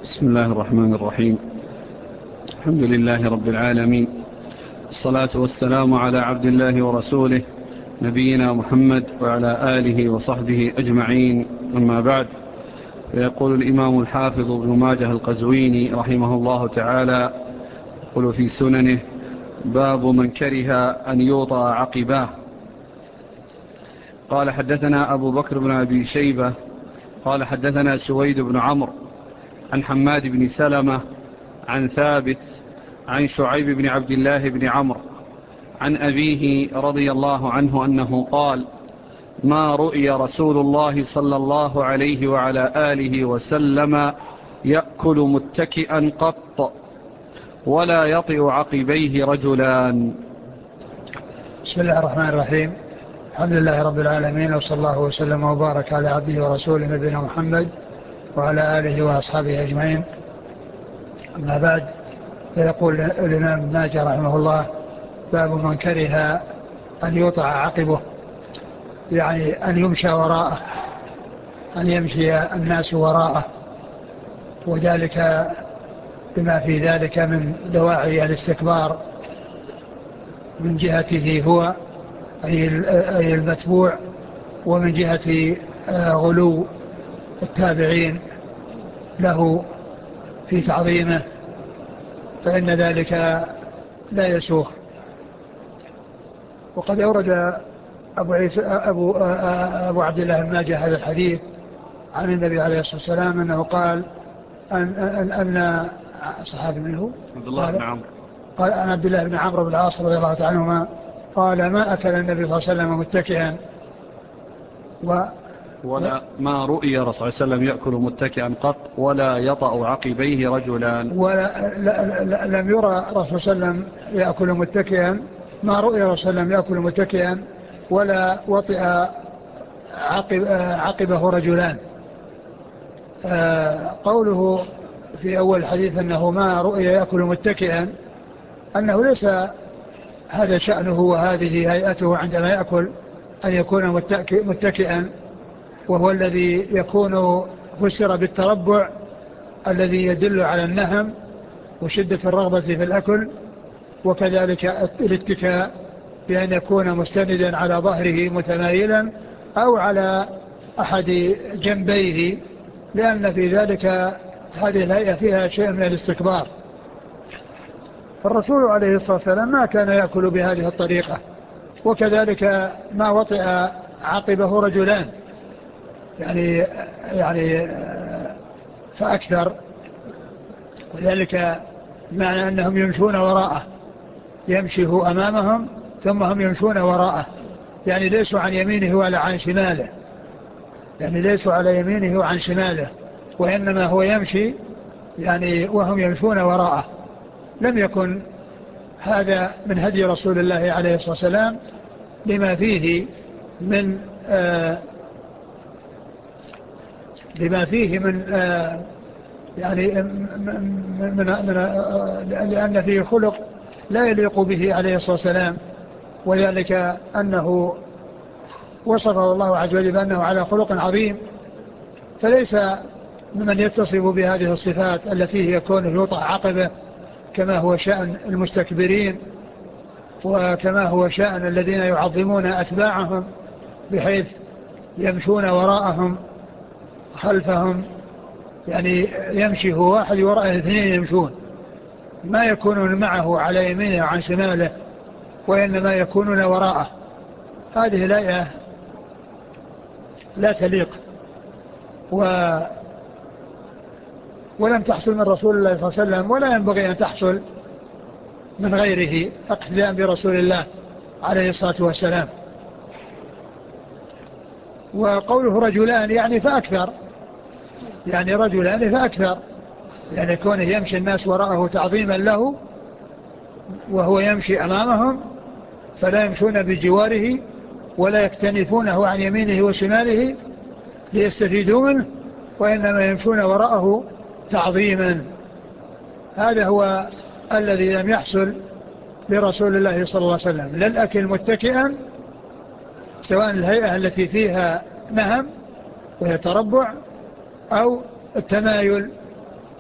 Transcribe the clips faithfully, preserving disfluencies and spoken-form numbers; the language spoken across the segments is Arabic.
بسم الله الرحمن الرحيم. الحمد لله رب العالمين، الصلاة والسلام على عبد الله ورسوله نبينا محمد وعلى آله وصحبه أجمعين، أما بعد. فيقول الإمام الحافظ ابن ماجه القزويني رحمه الله تعالى، يقول في سننه: باب من كره أن يوطأ عقباه. قال حدثنا أبو بكر بن أبي شيبة قال حدثنا سويد بن عمرو عن حماد بن سلمة عن ثابت عن شعيب بن عبد الله بن عمرو عن أبيه رضي الله عنه أنه قال: ما رؤي رسول الله صلى الله عليه وعلى آله وسلم يأكل متكئا قط ولا يطئ عقبيه رجلان. بسم الله الرحمن الرحيم. الحمد لله رب العالمين، وصلى الله وسلم وبارك على عبده ورسوله نبينا محمد وعلى آله وأصحابه أجمعين، أما بعد. فيقول الإمام ابن ماجه رحمه الله: باب من كره أن يوطأ عقبه، يعني أن يمشى وراءه، أن يمشي الناس وراءه، وذلك بما في ذلك من دواعي الاستكبار من جهته هو أي المتبوع، ومن جهة غلو التابعين له في تعظيمه، فإن ذلك لا يسوغ. وقد أورد أبو, عيسى أبو, أبو عبد الله بن ماجه هذا الحديث عن النبي عليه الصلاة والسلام أنه قال أن, أن, أن صحابي منه عبد الله بن عمرو قال عن عبد الله بن عمرو بن العاص رضي الله تعالى عنهما قال: ما أكل النبي صلى الله عليه وسلم متكئا و ولا ما رؤي رسول الله صلى الله عليه وسلم يأكل متكئا قط ولا يطأ عقبيه رجلان. ولا لا لا لم يرى رسول صلى الله عليه وسلم يأكل متكئا، ما رؤي رسول الله صلى الله عليه وسلم يأكل متكئا ولا وطئ عقب عقبه رجلان. قوله في أول الحديث أنه ما رؤي يأكل متكئا، أنه ليس هذا شأنه وهذه هيئته عندما يأكل أن يكون متكئا، وهو الذي يكون فسر بالتربع الذي يدل على النهم وشدة الرغبة في الأكل، وكذلك الاتكاء بأن يكون مستندا على ظهره متمايلا أو على أحد جنبيه، لأن في ذلك هذه الهيئة فيها شيء من الاستكبار. فالرسول عليه الصلاة والسلام ما كان يأكل بهذه الطريقة، وكذلك ما وطئ عقبه رجلان، يعني يعني فأكثر، وذلك معنى أنهم يمشون وراءه، يمشي هو أمامهم ثم هم يمشون وراءه، يعني ليسوا عن يمينه ولا عن شماله، يعني ليسوا على يمينه وعن شماله، وإنما هو يمشي يعني وهم يمشون وراءه. لم يكن هذا من هدي رسول الله عليه الصلاة والسلام، لما فيه من آه لما فيه من آه يعني من, من, من آه لأن فيه خلق لا يليق به عليه الصلاة والسلام، وذلك أنه وصفه الله عز وجل بأنه على خلق عظيم، فليس ممن يتصف بهذه الصفات التي هي كونه يوطأ عقبه، كما هو شأن المستكبرين، وكما هو شأن الذين يعظمون أتباعهم بحيث يمشون وراءهم خلفهم، يعني يمشي هو واحد وراءه اثنين يمشون، ما يكونون معه على يمينه وعن شماله، وإنما يكونون وراءه. هذه الآية لا تليق و ولم تحصل من رسول الله صلى الله عليه وسلم، ولا ينبغي أن تحصل من غيره اقتداء برسول الله عليه الصلاة والسلام. وقوله رجلان يعني فأكثر، يعني رجلان فأكثر، يعني كونه يمشي الناس وراءه تعظيما له وهو يمشي أمامهم، فلا يمشون بجواره ولا يكتنفونه عن يمينه وشماله ليستفيدوا منه، وإنما يمشون وراءه تعظيما. هذا هو الذي لم يحصل لرسول الله صلى الله عليه وسلم، لا الأكل متكئا، سواء الهيئة التي فيها نهم ويتربع، أو التمايل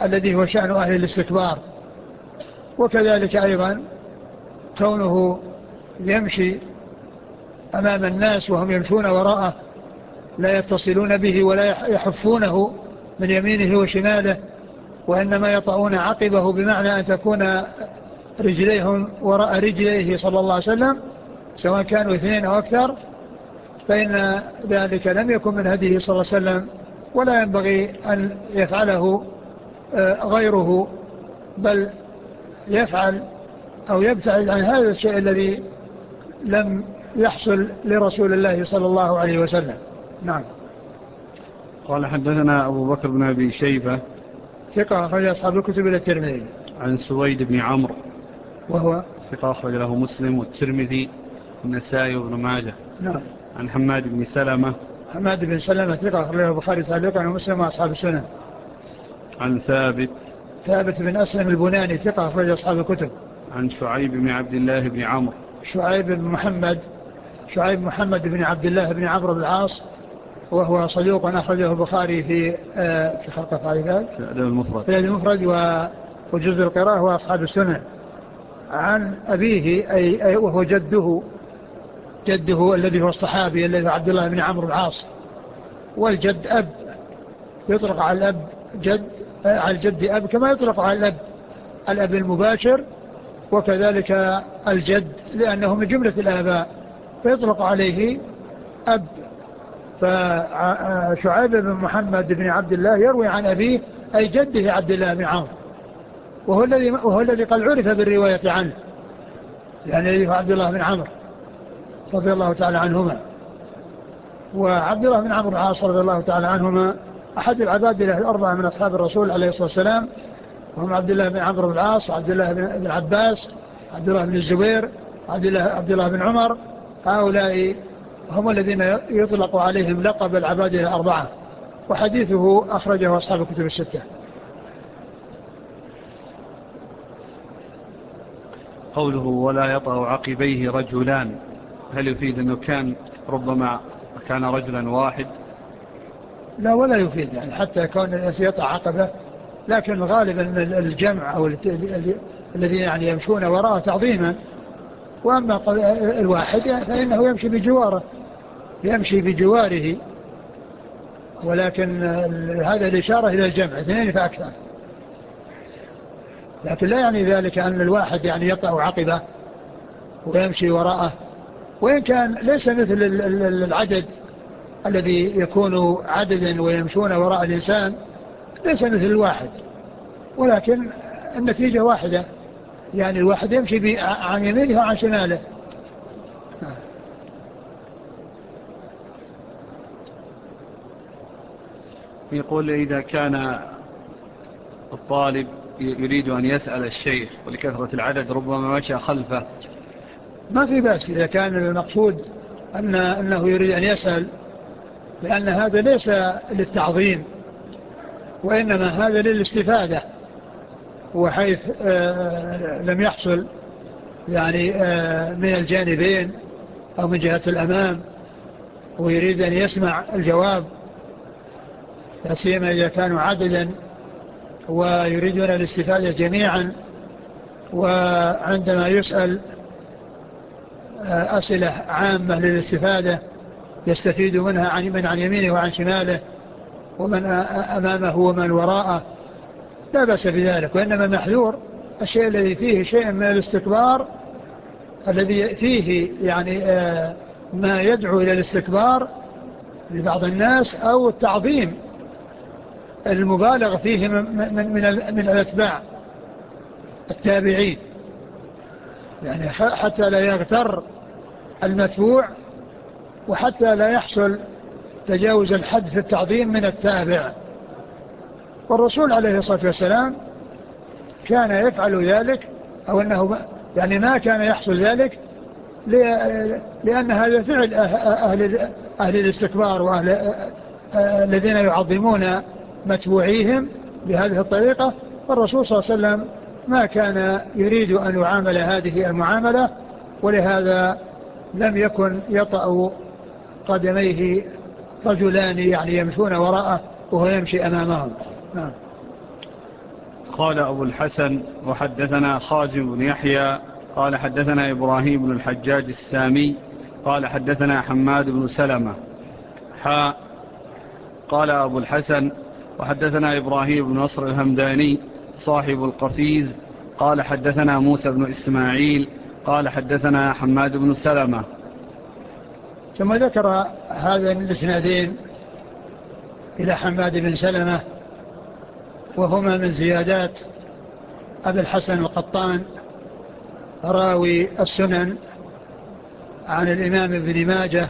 الذي هو شأن أهل الاستكبار. وكذلك أيضا كونه يمشي أمام الناس وهم يمشون وراءه لا يتصلون به ولا يحفونه من يمينه وشماله، وإنما يطعون عقبه، بمعنى أن تكون رجليهم وراء رجليه صلى الله عليه وسلم سواء كانوا اثنين أو أكثر، فإن ذلك لم يكن من هديه صلى الله عليه وسلم، ولا ينبغي أن يفعله غيره، بل يفعل أو يبتعد عن هذا الشيء الذي لم يحصل لرسول الله صلى الله عليه وسلم. نعم. قال حدثنا أبو بكر بن أبي شيبة ثقة أخرج أصحاب الكتب إلى الترمذي. عن سويد بن عمرو وهو ثقة أخرج له مسلم والترمذي والنسائي وابن ماجه. نعم. عن حماد بن سلمة حماد بن سلمة ثقة أخرج له البخاري تعليقا ومسلم وأصحاب السنن. عن ثابت ثابت بن أسلم البناني ثقة أخرج أصحاب الكتب. عن شعيب بن عبد الله بن عمرو شعيب بن محمد شعيب محمد بن عبد الله بن عمرو بن العاص، وهو صدوق أخرجه البخاري في في خلق أفعال ذلك في الأدب المفرد في الأدب المفرد وجزء القراءة وأصحاب السنن. عن أبيه أي, أي وهو جده جده الذي هو الصحابي الذي عبد الله بن عمرو بن العاص، والجد أب، يطلق على الأب جد، على الجد أب كما يطلق على الأب الأب المباشر، وكذلك الجد لأنه من جملة الآباء فيطلق عليه أب. فشعيب بن محمد بن عبد الله يروي عن أبيه أي جده عبد الله بن عمرو، وهو الذي وهو الذي قد عرف بالرواية عنه، يعني عبد الله بن عمرو رضي الله تعالى عنهما. وعبد الله بن عمرو بن العاص رضي الله تعالى عنهما أحد العباد الأربعة من أصحاب الرسول عليه الصلاة والسلام، وهم عبد الله بن عمرو بن العاص وعبد الله بن عباس عبد الله بن الزبير عبد الله عبد الله بن عمر. هؤلاء هم الذين يطلق عليهم لقب العباد الأربعة، وحديثه أخرجه أصحاب الكتب الستة. قوله ولا يطأ عقبيه رجلان، هل يفيد أنه كان ربما كان رجلا واحد؟ لا، ولا يفيد، يعني حتى كون الناس يطأ عقبه، لكن غالبا الجمع أو الذين يعني يمشون وراءه تعظيما، وأما الواحد فإنه يمشي بجواره يمشي بجواره ولكن هذا الإشارة إلى الجمع اثنين فأكثر، لكن لا يعني ذلك أن الواحد يعني يطأ عقبه ويمشي وراءه، وإن كان ليس مثل العدد الذي يكون عددا ويمشون وراء الإنسان، ليس مثل الواحد، ولكن النتيجة واحدة، يعني الواحد يمشي عن يمينه وعن شماله. يقول إذا كان الطالب يريد أن يسأل الشيخ ولكثرة العدد ربما مشى خلفه، ما في بأس إذا كان المقصود أن أنه يريد أن يسأل، لأن هذا ليس للتعظيم وإنما هذا للاستفادة، وحيث آه لم يحصل يعني آه من الجانبين أو من جهة الأمام ويريد أن يسمع الجواب، لا سيما إذا كانوا عددا ويريدون الاستفادة جميعا، وعندما يسأل أسئلة عامة للاستفادة يستفيد منها عن من عن يمينه وعن شماله ومن أمامه ومن وراءه، لا بأس بذلك، وإنما محذور الشيء الذي فيه شيء من الاستكبار، الذي فيه يعني ما يدعو إلى الاستكبار لبعض الناس أو التعظيم المبالغ فيه من, من, من, من الأتباع التابعين، يعني حتى لا يغتر المتبوع وحتى لا يحصل تجاوز الحد في التعظيم من التابع. والرسول عليه الصلاة والسلام كان يفعل ذلك، أو أنه يعني ما كان يحصل ذلك لأن هذا فعل أهل, أهل الاستكبار وأهل الذين يعظمون متبوعيهم بهذه الطريقة. والرسول صلى الله عليه وسلم ما كان يريد أن يعامل هذه المعاملة، ولهذا لم يكن يطأ قدميه رجلان يعني يمشون وراءه وهو يمشي أمامهم. نعم. قال أبو الحسن وحدثنا خازم بن يحيى قال حدثنا إبراهيم بن الحجاج السامي قال حدثنا حماد بن سلمة حاء. قال أبو الحسن وحدثنا إبراهيم بن نصر الهمداني صاحب القفيز قال حدثنا موسى بن إسماعيل قال حدثنا حماد بن سلمة. ثم ذكر هذا الاسنادين إلى حماد بن سلمة وهما من زيادات أبي الحسن القطان راوي السنن عن الإمام ابن ماجه،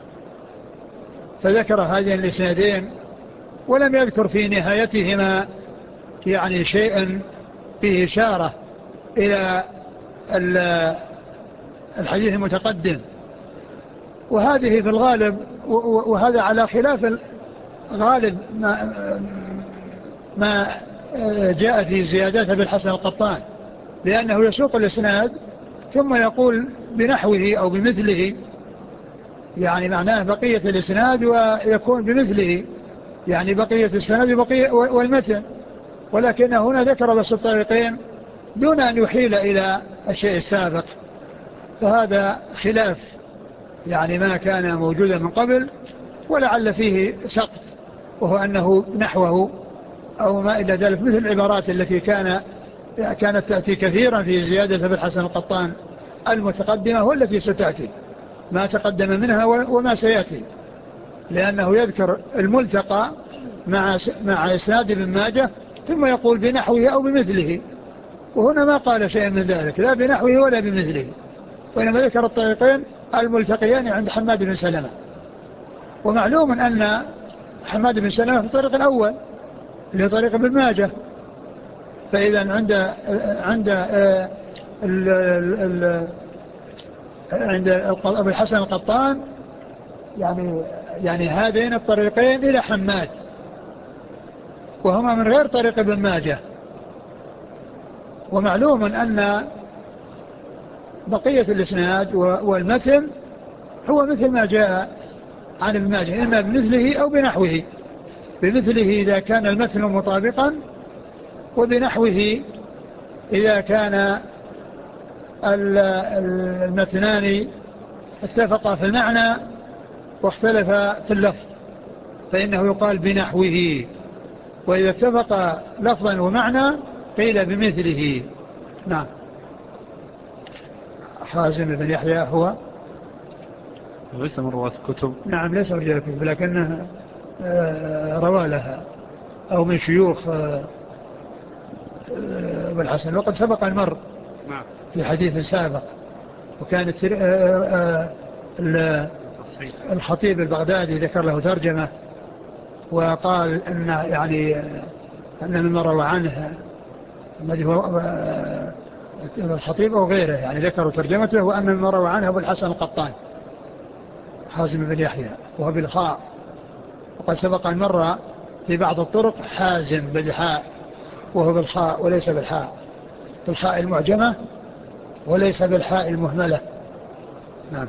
فذكر هذين الاسنادين ولم يذكر في نهايتهما يعني شيئا فيه إشارة إلى الحديث المتقدم، وهذه في الغالب وهذا على خلاف غالب ما, ما جاء في زيادات أبي الحسن القطان، لأنه يسوق الإسناد ثم يقول بنحوه أو بمثله، يعني معناه بقية الإسناد ويكون بمثله، يعني بقية السند وبقية والمتن، ولكن هنا ذكر بس الطريقين دون أن يحيل إلى الشيء السابق، فهذا خلاف يعني ما كان موجودا من قبل، ولعل فيه سقط وهو أنه نحوه أو ما إلى ذلك، مثل العبارات التي كان كانت تأتي كثيرا في زيادة أبي الحسن القطان المتقدمة والتي ستأتي، ما تقدم منها وما سيأتي، لأنه يذكر الملتقى مع مع إسناد ابن ماجه ثم يقول بنحوه أو بمثله، وهنا ما قال شيء من ذلك لا بنحوه ولا بمثله، وإنما ذكر الطريقين الملتقيان عند حماد بن سلمة. ومعلوم أن حماد بن سلمة في الطريق الأول اللي هو طريق ابن ماجه، فإذا عند عند ال ال عند أبي الحسن القطان يعني يعني هذين الطريقين إلى حماد وهما من غير طريق ابن ماجه. ومعلوم أن بقية الإسناد والمتن هو مثل ما جاء عن ابن ماجه، إما بمثله أو بنحوه، بمثله إذا كان المتن مطابقا، وبنحوه إذا كان المتنان اتفقا في المعنى واختلفا في اللفظ فإنه يقال بنحوه، وإذا اتفق لفظا ومعنى قيل بمثله. نعم. حازم بن يحيى هو ليس من رواة الكتب. نعم ليس من رواة الكتب، لكنه روى لها أو من شيوخ أبي الحسن، وقد سبق المر في حديث سابق، وكانت الخطيب البغدادي ذكر له ترجمة وقال أن يعني أن مما روى عنه الذي هو الخطيب أو غيره يعني ذكروا ترجمته، وأن مما روى عنه أبو الحسن القطان حازم بن يحيى وهو بالخاء، وقد سبق المرة في بعض الطرق حازم بالحاء وهو بالخاء وليس بالحاء، بالخاء المعجمة وليس بالحاء المهملة. نعم.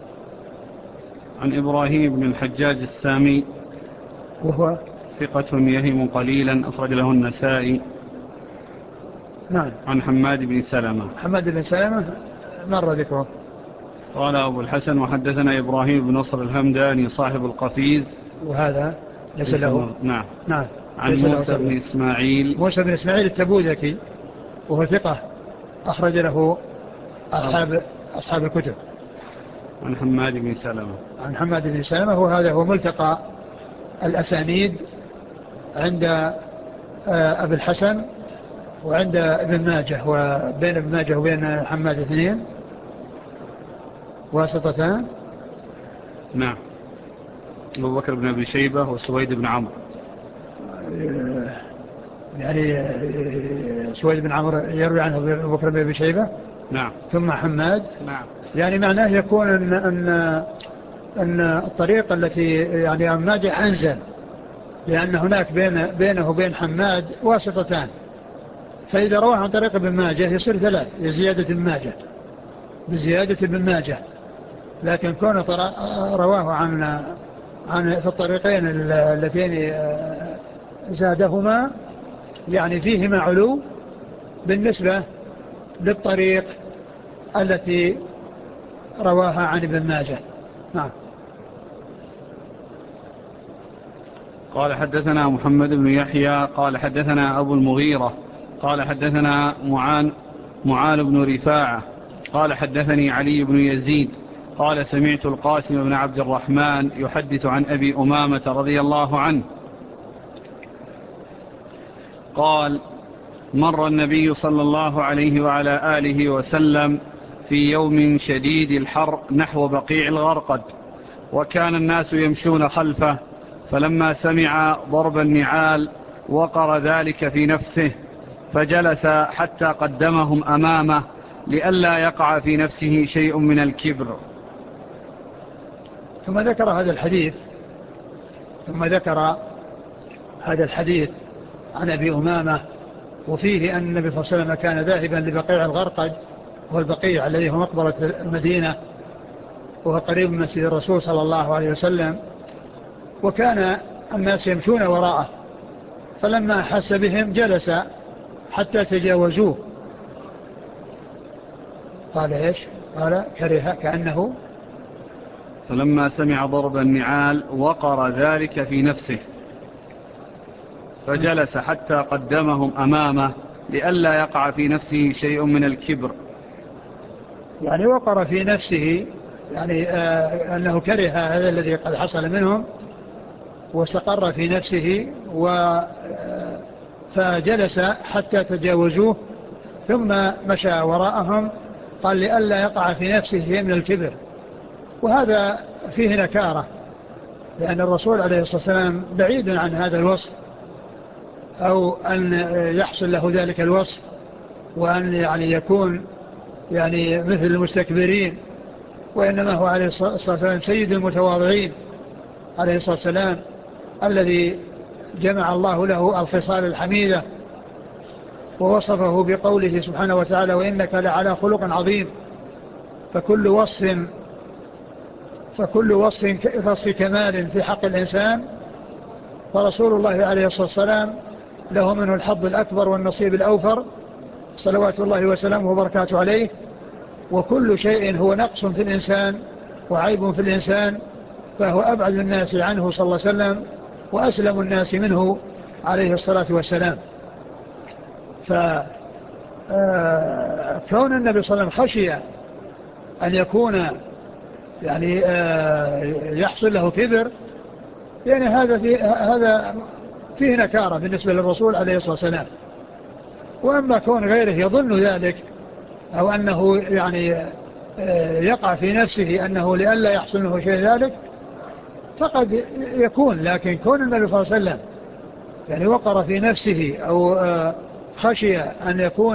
عن إبراهيم بن الحجاج السامي وهو ثقة يهم قليلا أخرج له النسائي. نعم. عن حماد بن سلمة. حماد بن سلمة مر ذكره. قال أبو الحسن وحدثنا إبراهيم بن نصر الهمداني صاحب القفيز، وهذا ليس له. نعم. نعم. عن موسى بن إسماعيل. موسى بن إسماعيل التبوذكي وهو ثقة أخرج له أصحاب أصحاب الكتب. عن حماد بن سلمة. عن حماد بن سلمة، وهذا هو ملتقى الأسانيد عند أبي الحسن وعند ابن ماجه، وبين ابن ماجه وبين حماد اثنين واسطتان. نعم. أبو بكر بن أبي شيبة وسويد بن عمرو، يعني سويد بن عمرو يروي عنه أبو بكر بن أبي شيبة. نعم. ثم حماد. نعم. يعني معناه يكون أن, أن, أن الطريقة التي يعني عن ماجه أنزل، لأن هناك بين بينه وبين حماد واسطتان، فإذا رواه عن طريق ابن ماجه يصير ثلاث بزيادة ابن ماجه بزيادة ابن ماجه، لكن كون رواه عن عن في الطريقين اللتين زادهما يعني فيهما علو بالنسبة للطريق التي رواها عن ابن ماجه. نعم. قال حدثنا محمد بن يحيى قال حدثنا أبو المغيرة قال حدثنا معان معان بن رفاعة قال حدثني علي بن يزيد قال سمعت القاسم بن عبد الرحمن يحدث عن أبي أمامة رضي الله عنه قال مر النبي صلى الله عليه وعلى آله وسلم في يوم شديد الحر نحو بقيع الغرقد، وكان الناس يمشون خلفه، فلما سمع ضرب النعال وقر ذلك في نفسه، فجلس حتى قدمهم أمامه لئلا يقع في نفسه شيء من الكبر. ثم ذكر هذا الحديث ثم ذكر هذا الحديث عن أبي أمامة، وفيه أن النبي صلى الله عليه وسلم كان ذاهبا لبقيع الغرقد، وهو البقيع الذي هو مقبرة المدينة، وهو قريب من مسجد الرسول صلى الله عليه وسلم، وكان الناس يمشون وراءه، فلما أحس بهم جلس حتى تجاوزوه. قال إيش؟ قال كره كأنه فلما سمع ضرب النعال وقر ذلك في نفسه، فجلس حتى قدمهم أمامه لئلا يقع في نفسه شيء من الكبر. يعني وقر في نفسه، يعني آه أنه كره هذا الذي قد حصل منهم، واستقر في نفسه و آه فجلس حتى تجاوزوه، ثم مشى وراءهم، قال لئلا يقع في نفسه شيء من الكبر. وهذا فيه نكارة، لأن الرسول عليه الصلاة والسلام بعيد عن هذا الوصف، أو أن يحصل له ذلك الوصف، وأن يعني يكون يعني مثل المستكبرين، وإنما هو عليه الصلاة والسلام سيد المتواضعين عليه الصلاة والسلام، الذي جمع الله له الخصال الحميدة، ووصفه بقوله سبحانه وتعالى وإنك لعلى خلق عظيم. فكل وصف فكل وصف وصف كمال في حق الإنسان، فرسول الله عليه الصلاة والسلام له منه الحظ الأكبر والنصيب الأوفر، صلوات الله وسلامه وبركاته عليه. وكل شيء هو نقص في الإنسان وعيب في الإنسان فهو أبعد الناس عنه صلى الله عليه وسلم، وأسلم الناس منه عليه الصلاة والسلام. فكون النبي صلى الله عليه وسلم خشي أن يكون يعني يحصل له كبر، يعني هذا فيه, هذا فيه نكارة بالنسبة للرسول عليه الصلاة والسلام. وأما كون غيره يظن ذلك، أو أنه يعني يقع في نفسه أنه لئلا يحصل له شيء ذلك، فقد يكون. لكن كون النبي صلى الله عليه وسلم يعني وقر في نفسه أو خشي أن يكون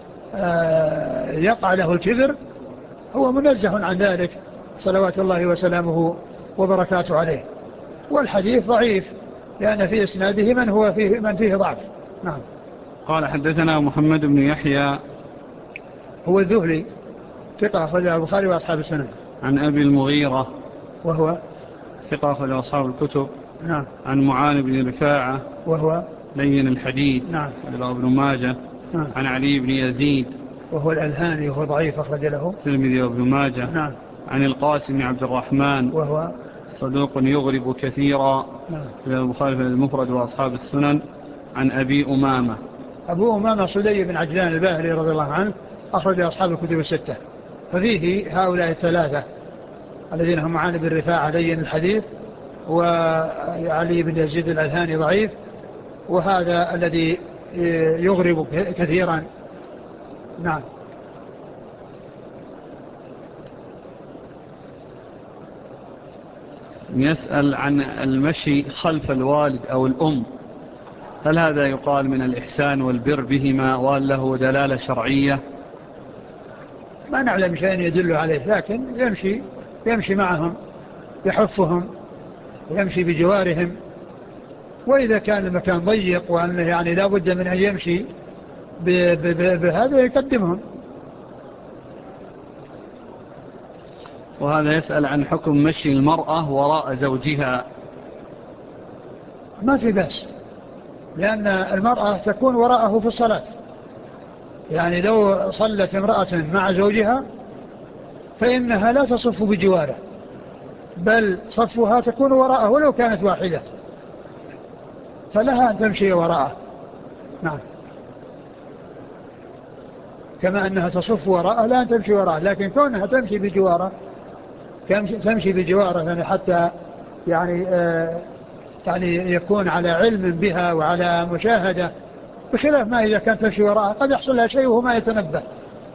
يقع له الكبر، هو منزه عن ذلك صلوات الله وسلامه وبركاته عليه. والحديث ضعيف لأن في إسناده من هو فيه من فيه ضعف. نعم. قال حدثنا محمد بن يحيى هو الذهلي ثقة أخرجه البخاري وأصحاب السنن. عن أبي المغيرة وهو ثقة أخرجه أصحاب الكتب. نعم. عن معان بن رفاعة وهو لين الحديث. نعم. أخرجه ابن ماجه. نعم. عن علي بن يزيد وهو الألهاني وهو ضعيف أخرج له الترمذي وابن ماجه. نعم. عن القاسم بن عبد الرحمن وهو صدوق يغرب كثيرا. نعم. البخاري في المفرد وأصحاب السنن. عن أبي أمامة أبو أمامة صدي بن عجلان الباهلي رضي الله عنه، أخرج أصحاب الكتب الستة. ففيه هؤلاء الثلاثة الذين هم معان بن رفاعة لين الحديث، وعلي بن يزيد الألهاني ضعيف، وهذا الذي يغرب كثيرا. نعم. يسأل عن المشي خلف الوالد أو الأم، هل هذا يقال من الإحسان والبر بهما، وهل له دلالة شرعية؟ ما نعلم شيء يدل عليه، لكن يمشي يمشي معهم، يحفهم ويمشي بجوارهم. وإذا كان المكان ضيق وأنه يعني لا بد من أن يمشي بهذا يقدمهم. وهذا يسأل عن حكم مشي المرأة وراء زوجها. ما في بأس لأن المرأة تكون وراءه في الصلاة. يعني لو صلت امرأة مع زوجها فإنها لا تصف بجواره، بل صفها تكون وراءه ولو كانت واحدة، فلها أن تمشي وراءه. نعم، كما أنها تصف وراءه لا أن تمشي وراءه، لكن كونها تمشي بجواره تمشي بجواره يعني حتى يعني آه يعني يكون على علم بها وعلى مشاهدة، بخلاف ما إذا كانت تمشي وراءه قد يحصل لها شيء وهو ما يتنبه.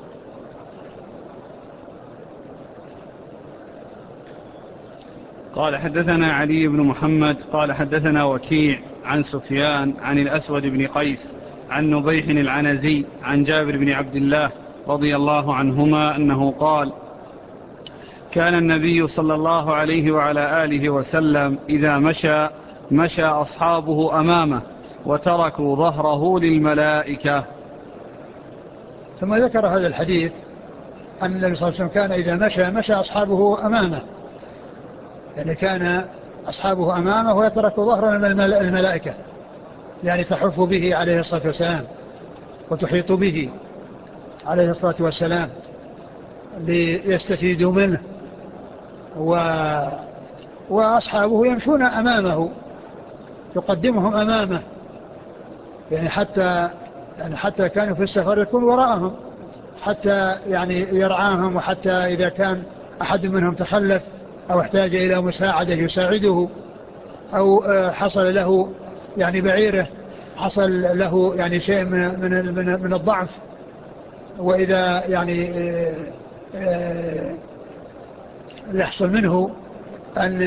قال حدثنا علي بن محمد قال حدثنا وكيع عن سفيان عن الأسود بن قيس عن نبيح العنزي عن جابر بن عبد الله رضي الله عنهما أنه قال: كان النبي صلى الله عليه وعلى آله وسلم إذا مشى مشى أصحابه أمامه وتركوا ظهره للملائكة. ثم ذكر هذا الحديث أن النبي صلى الله عليه وسلم كان إذا مشى مشى أصحابه أمامه، يعني كان أصحابه أمامه ويترك ظهره الملائكة، يعني تحف به عليه الصلاة والسلام وتحيط به عليه الصلاة والسلام ليستفيدوا منه، و... وأصحابه يمشون أمامه يقدمهم أمامه، يعني حتى يعني حتى كانوا في السفر يكون وراءهم حتى يعني يرعاهم، وحتى إذا كان أحد منهم تخلف أو احتاج إلى مساعدة يساعده، أو حصل له يعني بعيره حصل له يعني شيء من من من الضعف، وإذا يعني يحصل منه أن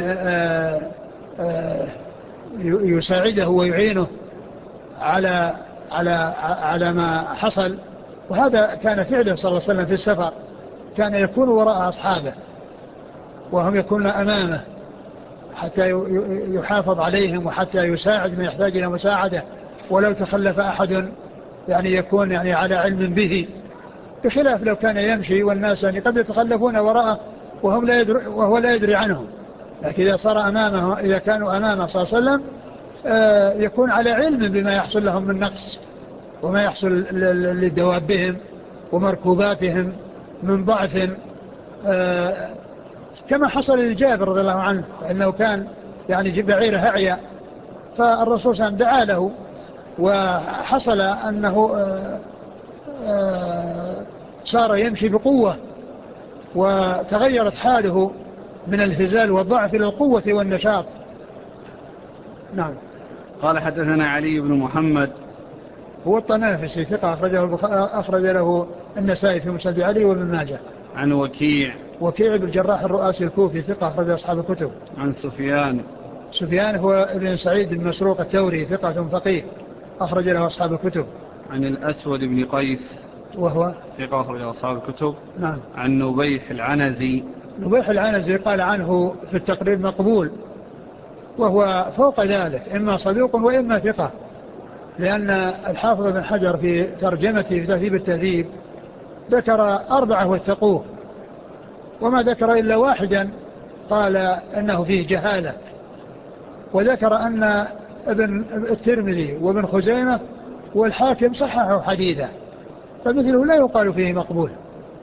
يساعده ويعينه على على على ما حصل. وهذا كان فعله صلى الله عليه وسلم في السفر، كان يكون وراء أصحابه وهم يكونون أمامه حتى يحافظ عليهم وحتى يساعد من يحتاج إلى مساعدة، ولو تخلف أحد يعني يكون يعني على علم به، بخلاف لو كان يمشي والناس يعني قد يتخلفون وراءه وهم لا يدري وهو لا يدري عنهم. لكن إذا صار أمامه إذا كانوا أمامه صلى الله عليه وسلم آه يكون على علم بما يحصل لهم من نقص وما يحصل لدوابهم ومركوباتهم من ضعف، آه كما حصل لجابر رضي الله عنه، فإنه كان يعني بعيره هعيا، فالرسول صلى الله عليه وسلم دعا له، وحصل أنه آه آه صار يمشي بقوة وتغيرت حاله من الهزال والضعف إلى القوة والنشاط. نعم. قال حدثنا علي بن محمد هو الطنافسي ثقة أخرجه أخرج له النسائي في مسند علي وابن ماجه. عن وكيع وكيع بن الجراح الرؤاسي الكوفي ثقة أخرج أصحاب الكتب. عن سفيان سفيان هو ابن سعيد بن مسروق الثوري ثقة فقيه أخرج له أصحاب الكتب. عن الأسود بن قيس وهو ثقة أخرج أصحاب الكتب. نعم. عن نبيح العنزي نبيح العنزي قال عنه في التقرير مقبول، وهو فوق ذلك إما صدوق وإما ثقة، لأن الحافظ بن حجر في ترجمته في تهذيب التهذيب ذكر أربعة وثقوه، وما ذكر إلا واحدا قال إنه فيه جهالة، وذكر أن ابن الترمذي وابن خزيمة والحاكم صححوا حديثا، فمثله لا يقال فيه مقبول،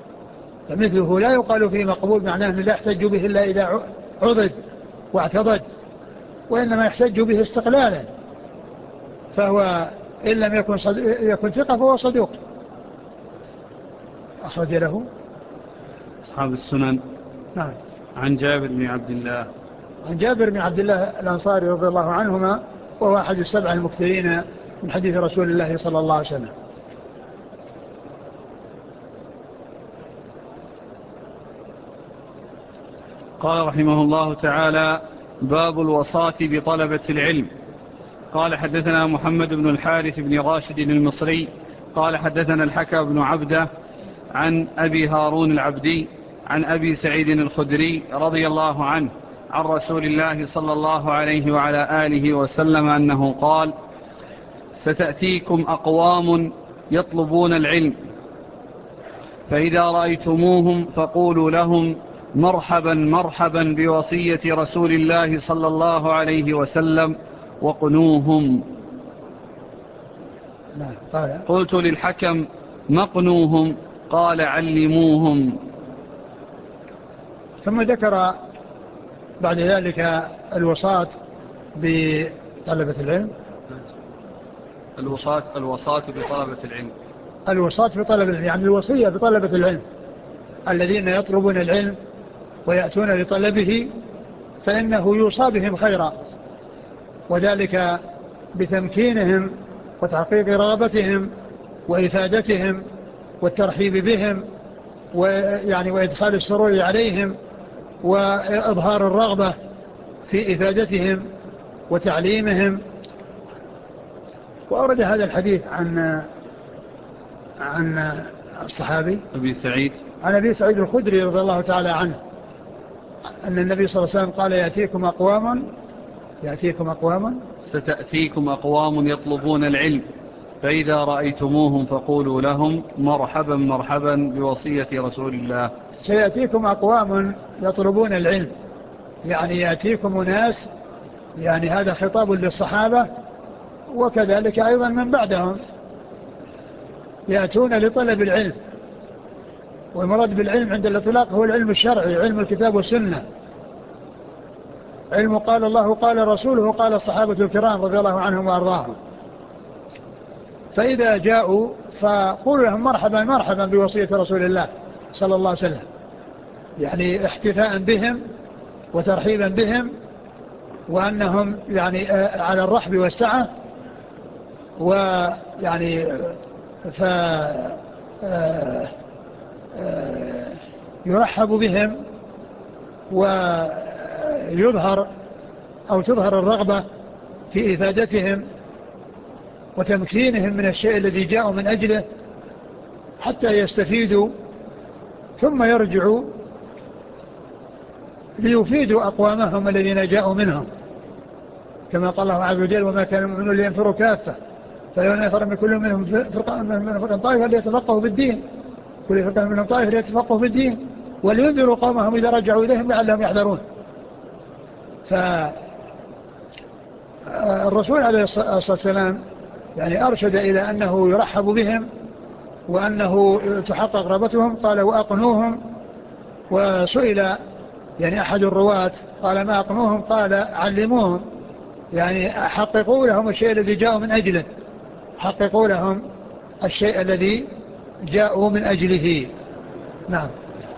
فمثله لا يقال فيه مقبول معناه أنه لا يحتج به إلا إذا عضد واعتضد، وإنما يحتج به استقلالا، فهو إن لم يكن, يكن ثقة فهو صدوق. أخرج له أصحاب السنن. نعم. عن جابر بن عبد الله عن جابر بن عبد الله الأنصاري رضي الله عنهما، وهو أحد السبع المكثرين من حديث رسول الله صلى الله عليه وسلم. قال رحمه الله تعالى: باب الوصاة بطلبة العلم. قال حدثنا محمد بن الحارث بن راشد المصري قال حدثنا الحكى بن عبده عن أبي هارون العبدي عن أبي سعيد الخدري رضي الله عنه عن رسول الله صلى الله عليه وعلى آله وسلم أنه قال: ستأتيكم أقوام يطلبون العلم، فإذا رأيتموهم فقولوا لهم مرحبا مرحبا بوصية رسول الله صلى الله عليه وسلم وقنوهم. نعم. قال قلت للحكم مقنوهم قال علموهم. ثم ذكر بعد ذلك الوصاة بطلبة العلم. الوصاة الوصاة بطلبة العلم الوصاة بطلبة العلم يعني الوصية بطلبة العلم الذين يطلبون العلم ويأتون لطلبه فإنه يوصى بهم خيرا، وذلك بتمكينهم وتحقيق رغبتهم وإفادتهم والترحيب بهم ويعني وإدخال السرور عليهم وإظهار الرغبة في إفادتهم وتعليمهم. وأورد هذا الحديث عن عن الصحابي أبي سعيد عن أبي سعيد الخدري رضي الله تعالى عنه أن النبي صلى الله عليه وسلم قال يأتيكم أقوام يأتيكم أقوام ستأتيكم أقوام يطلبون العلم فإذا رأيتموهم فقولوا لهم مرحبا مرحبا بوصية رسول الله. سيأتيكم أقوام يطلبون العلم يعني يأتيكم ناس، يعني هذا خطاب للصحابة وكذلك أيضا من بعدهم يأتون لطلب العلم. والمراد بالعلم عند الإطلاق هو العلم الشرعي، علم الكتاب والسنة، علم قال الله قال رسوله قال الصحابة الكرام رضي الله عنهم وأرضاهم. فإذا جاءوا فقولوا لهم مرحبا مرحبا بوصية رسول الله صلى الله عليه وسلم، يعني احتفاء بهم وترحيبا بهم وأنهم يعني على الرحب والسعة، ويعني ف يرحب بهم ويظهر أو تظهر الرغبة في إفادتهم وتمكينهم من الشيء الذي جاءوا من أجله حتى يستفيدوا ثم يرجعوا ليفيدوا أقوامهم الذين جاءوا منهم، كما قال الله عز وجل وما كان المؤمنون لينفروا كافة فلولا نفر من كل منهم فرقة من فرقة طائفة ليتفقهوا بالدين كل فرقة منهم طائفة ليتفقهوا بالدين ولينذروا قومهم إذا رجعوا إليهم لعلهم يحذرون. فالرسول عليه الصلاة والسلام يعني أرشد إلى أنه يرحب بهم وأنه تحقق رغبتهم. قال وأقنوهم، وسئل يعني أحد الرواة قال ما أقنوهم قال علموهم، يعني حققوا لهم الشيء الذي جاءوا من أجله، حققوا لهم الشيء الذي جاءوا من أجله. نعم.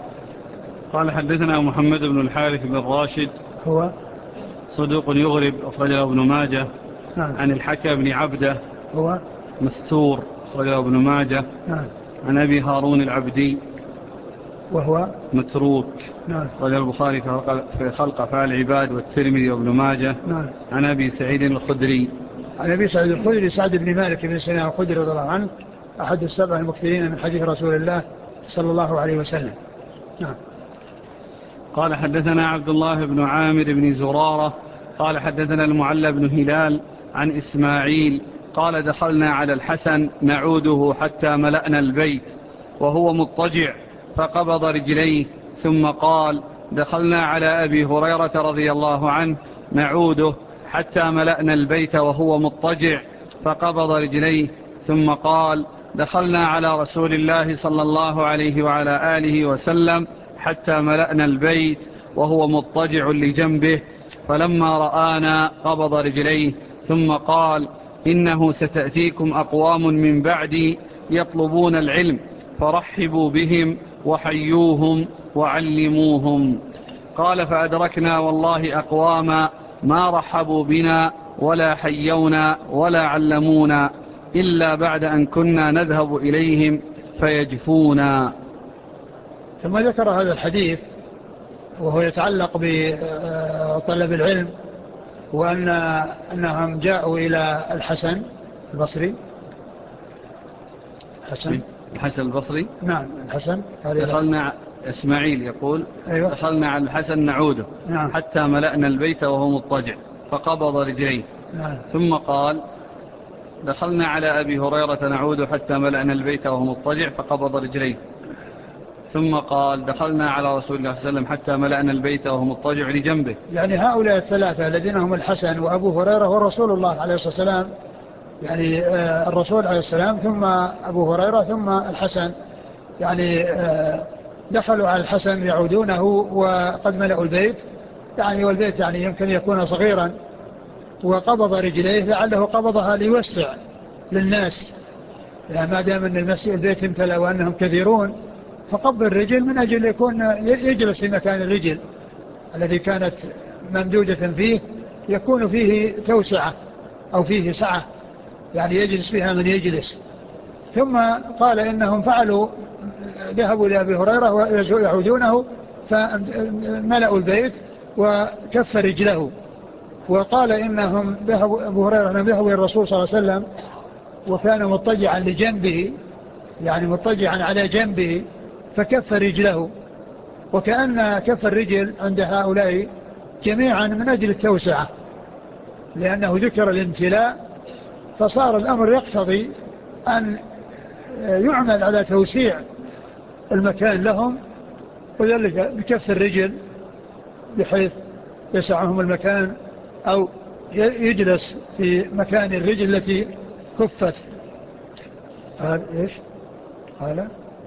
قال حدثنا محمد بن الحارث بن راشد هو صدوق يغرب أخرجه ابن ماجه. نعم. عن الحكى بن عبده هو مستور أخرجه ابن ماجه. نعم. عن أبي هارون العبدي وهو متروك. نعم. أخرجه البخاري في خلق أفعال العباد والترمذي وابن ماجه. نعم. عن أبي سعيد الخدري عن أبي سعيد الخدري سعد بن مالك بن سنان الخدري رضي الله عنه أحد السبع المكثرين من حديث رسول الله صلى الله عليه وسلم. نعم. قال حدثنا عبد الله بن عامر بن زرارة قال حدثنا المعلى بن هلال عن إسماعيل قال دخلنا على الحسن نعوده حتى ملأنا البيت وهو مضطجع فقبض رجليه ثم قال دخلنا على أبي هريرة رضي الله عنه نعوده حتى ملأنا البيت وهو مضطجع فقبض رجليه ثم قال دخلنا على رسول الله صلى الله عليه وعلى آله وسلم حتى ملأنا البيت وهو مضطجع لجنبه فلما رآنا قبض رجليه ثم قال إنه ستأتيكم أقوام من بعدي يطلبون العلم فرحبوا بهم وحيوهم وعلموهم. قال فأدركنا والله أقواما ما رحبوا بنا ولا حيونا ولا علمونا إلا بعد أن كنا نذهب إليهم فيجفونا. ثم ذكر هذا الحديث وهو يتعلق بطلب العلم وأن أنهم جاءوا إلى الحسن البصري. حسن الحسن البصري. نعم الحسن. دخلنا إسماعيل يقول أيوة. دخلنا على الحسن نعوده. نعم. حتى ملأنا البيت وهو مضطجع فقبض رجليه. نعم. ثم قال دخلنا على أبي هريرة نعوده حتى ملأنا البيت وهو مضطجع فقبض رجليه. ثم قال دخلنا على رسول الله صلى الله عليه وسلم حتى ملأنا البيت وهو مضطجع لجنبه. يعني هؤلاء الثلاثة الذين هم الحسن وأبو هريرة ورسول الله عليه الصلاة والسلام يعني الرسول عليه السلام ثم أبو هريرة ثم الحسن، يعني دخلوا على الحسن يعودونه وقد ملأوا البيت، يعني والبيت يعني يمكن يكون صغيرا، وقبض رجليه لعله قبضها ليوسع للناس، يعني ما دام أن المسجد البيت امتلأ وأنهم كثيرون، فقبض الرجل من أجل يكون يجلس في مكان الرجل الذي كانت ممدودة فيه، يكون فيه توسعة أو فيه سعة، يعني يجلس فيها من يجلس. ثم قال إنهم فعلوا، ذهبوا إلى أبي هريرة ويعودونه فملأوا البيت وكف رجله، وقال إنهم ذهبوا أبو هريرة أنهم ذهبوا إلى الرسول صلى الله عليه وسلم وكان مضطجعا لجنبه، يعني مضطجعا على جنبه فكف رجله، وكأن كف الرجل عند هؤلاء جميعا من أجل التوسعة، لأنه ذكر الامتلاء، فصار الأمر يقتضي أن يعمل على توسيع المكان لهم، وذلك بكف الرجل بحيث يسعهم المكان أو يجلس في مكان الرجل التي كفت. قال إيش؟ قال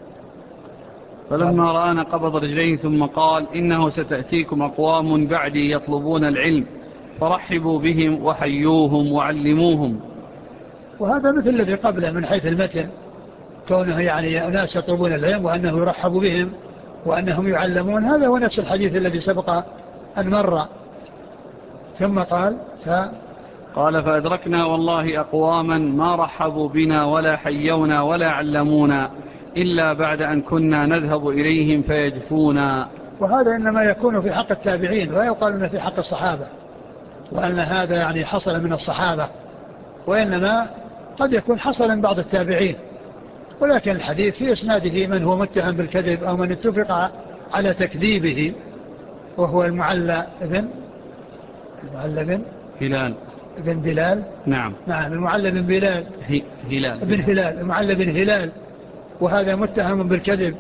فلما رآنا قبض رجلين ثم قال إنه ستأتيكم أقوام بعدي يطلبون العلم فرحبوا بهم وحيوهم وعلموهم. وهذا مثل الذي قبله من حيث المتن، كونه يعني ناس يطلبون العلم وأنه يرحب بهم وأنهم يعلمون، هذا هو نفس الحديث الذي سبق أن مر. ثم قال ف... قال فأدركنا والله أقواما ما رحبوا بنا ولا حيونا ولا علمونا إلا بعد أن كنا نذهب إليهم فيجفونا. وهذا إنما يكون في حق التابعين، ولا يقال إنه في حق الصحابة، وأن هذا يعني حصل من الصحابة، وإنما قد يكون حصل من بعض التابعين. ولكن الحديث في إسناده من هو متهم بالكذب أو من اتفق على تكذيبه، وهو المعلى ابن المعلى بن هلال ابن بلال. نعم نعم المعلى بن بلال هلال ابن هلال المعلى بن هلال، وهذا متهم بالكذب.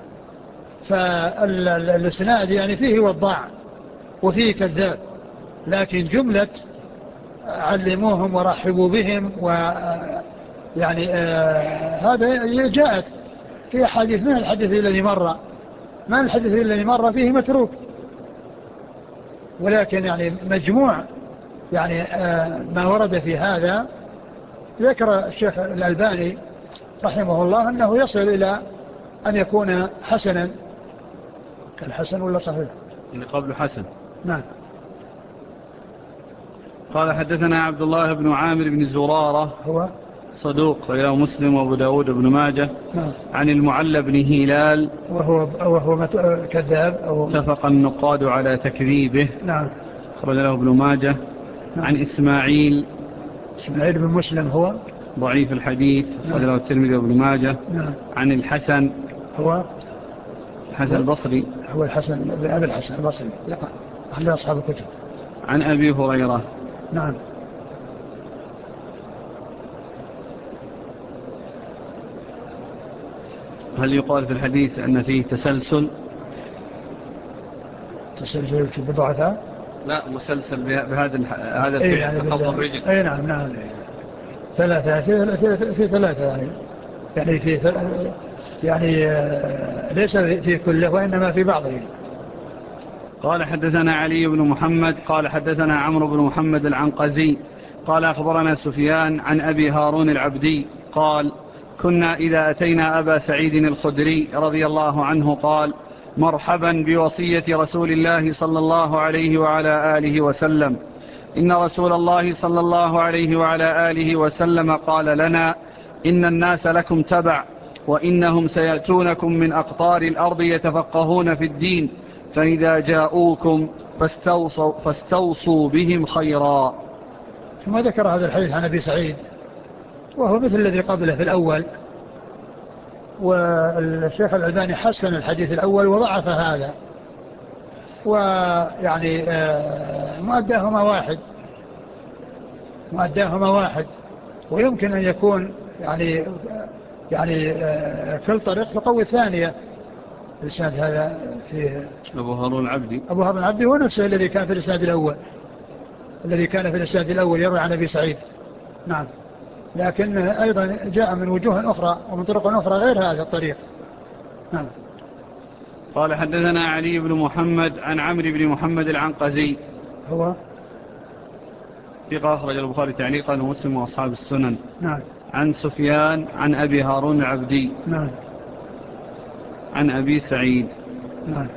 فالإسناد يعني فيه وضاع وفيه كذاب، لكن جملة علموهم ورحبوا بهم و يعني آه هذا جاءت في أحاديث من الحديث الذي مر، ما الحديث الذي مر فيه متروك، ولكن يعني مجموع يعني آه ما ورد في هذا. ذكر الشيخ الألباني رحمه الله أنه يصل إلى أن يكون حسنا. كان حسن ولا صحيح؟ اللي قبل حسن. نعم. قال حدثنا عبد الله بن عامر بن زرارة هو صدوق رواه مسلم وابو داود بن ماجه. نعم. عن المعلى بن هلال وهو وهو كذاب أو اتفق النقاد على تكذيبه. نعم. أخرج له ابن ماجه. نعم. عن إسماعيل إسماعيل بن مسلم هو ضعيف الحديث. أخرج له الترمذي وابن ماجه. نعم. عن الحسن هو الحسن البصري هو الحسن بن أبي الحسن البصري يقع أحد أصحاب الكتب. عن أبي هريرة. نعم. هل يقال في الحديث أن فيه تسلسل؟ تسلسل في الضعفاء؟ لا، مسلسل بهذا هذا الفعل يعني خفض الرجل. أي نعم نعم. ثلاثة في, في ثلاثة يعني يعني في ثلاثة يعني ليس في كله وإنما في بعضه. قال حدثنا علي بن محمد قال حدثنا عمرو بن محمد العنقزي قال أخبرنا سفيان عن أبي هارون العبدي قال كنا إذا أتينا أبا سعيد الخدري رضي الله عنه قال مرحبا بوصية رسول الله صلى الله عليه وعلى آله وسلم. إن رسول الله صلى الله عليه وعلى آله وسلم قال لنا إن الناس لكم تبع وإنهم سيأتونكم من أقطار الأرض يتفقهون في الدين فإذا جاءوكم فاستوصوا, فاستوصوا بهم خيرا. ثم ذكر هذا الحديث عن أبي سعيد وهو مثل الذي قبله في الأول، والشيخ الألباني حسن الحديث الأول وضعف هذا، ويعني مؤداهما واحد مؤداهما واحد ويمكن أن يكون يعني يعني كل طريق تقوي الثانية. الإسناد هذا في أبو هارون العبدي أبو هارون العبدي هو نفسه الذي كان في الإسناد الأول الذي كان في الإسناد الأول يروي عن أبي سعيد. نعم. لكن أيضا جاء من وجوه أخرى ومن طرق أخرى غير هذا الطريق. نعم. قال حدثنا علي بن محمد عن عمرو بن محمد العنقزي هو ثقة أخرج البخاري تعليقا ومسلم وأصحاب السنن. نعم. عن سفيان عن أبي هارون العبدي. نعم. عن أبي سعيد. نعم.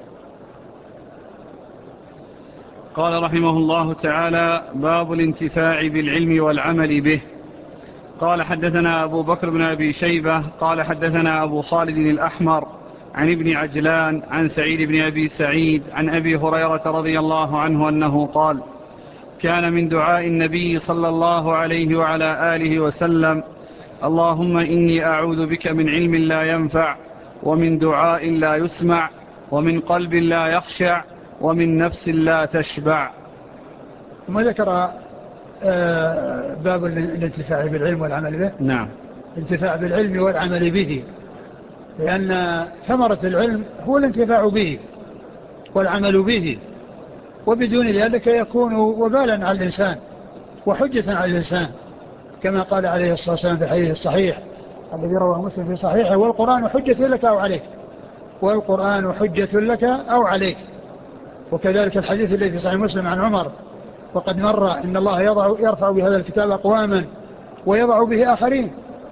قال رحمه الله تعالى: باب الانتفاع بالعلم والعمل به. قال حدثنا أبو بكر بن أبي شيبة قال حدثنا أبو خالد الأحمر عن ابن عجلان عن سعيد بن أبي سعيد عن أبي هريرة رضي الله عنه أنه قال: كان من دعاء النبي صلى الله عليه وعلى آله وسلم: اللهم إني أعوذ بك من علم لا ينفع، ومن دعاء لا يسمع، ومن قلب لا يخشع، ومن نفس لا تشبع. ثم ذكر باب الانتفاع بالعلم والعمل به. نعم. الانتفاع بالعلم والعمل به، لأن ثمرة العلم هو الانتفاع به والعمل به، وبدون ذلك يكون وبالا على الإنسان وحجة على الإنسان، كما قال عليه الصلاة والسلام في الحديث الصحيح الذي رواه مسلم في صحيحه: والقرآن حجة لك أو عليك، والقرآن حجة لك أو عليك. وكذلك الحديث الذي في صحيح مسلم عن عمر: وقد مر إن الله يضع يرفع بهذا الكتاب أقواما ويضع به آخرين،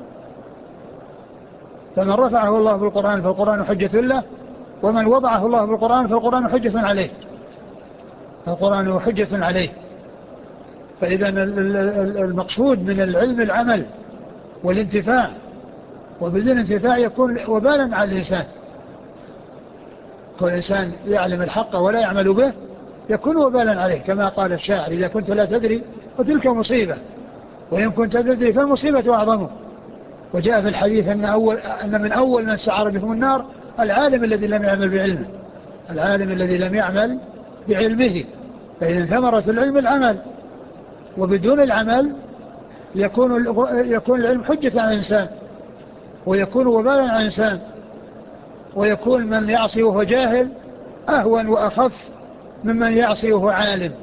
فمن رفعه الله بالقرآن فالقرآن حجة له، ومن وضعه الله بالقرآن فالقرآن حجة عليه فالقرآن حجة عليه. فإذا المقصود من العلم العمل والانتفاع، وبدون انتفاع يكون وبالا على الإنسان. كل إنسان يعلم الحق ولا يعمل به يكون وبالا عليه، كما قال الشاعر: إذا كنت لا تدري فتلك مصيبة، وإن كنت تدري فالمصيبة أعظمه. وجاء في الحديث أن, أول أن من أول من سعر بهم النار العالم الذي لم يعمل بعلمه العالم الذي لم يعمل بعلمه. فإذا ثمرة العلم العمل، وبدون العمل يكون يكون العلم حجة على الإنسان، ويكون وبالا على الإنسان، ويكون من يعصي وهو جاهل أهون وأخف ممن يعصي وهو عالم.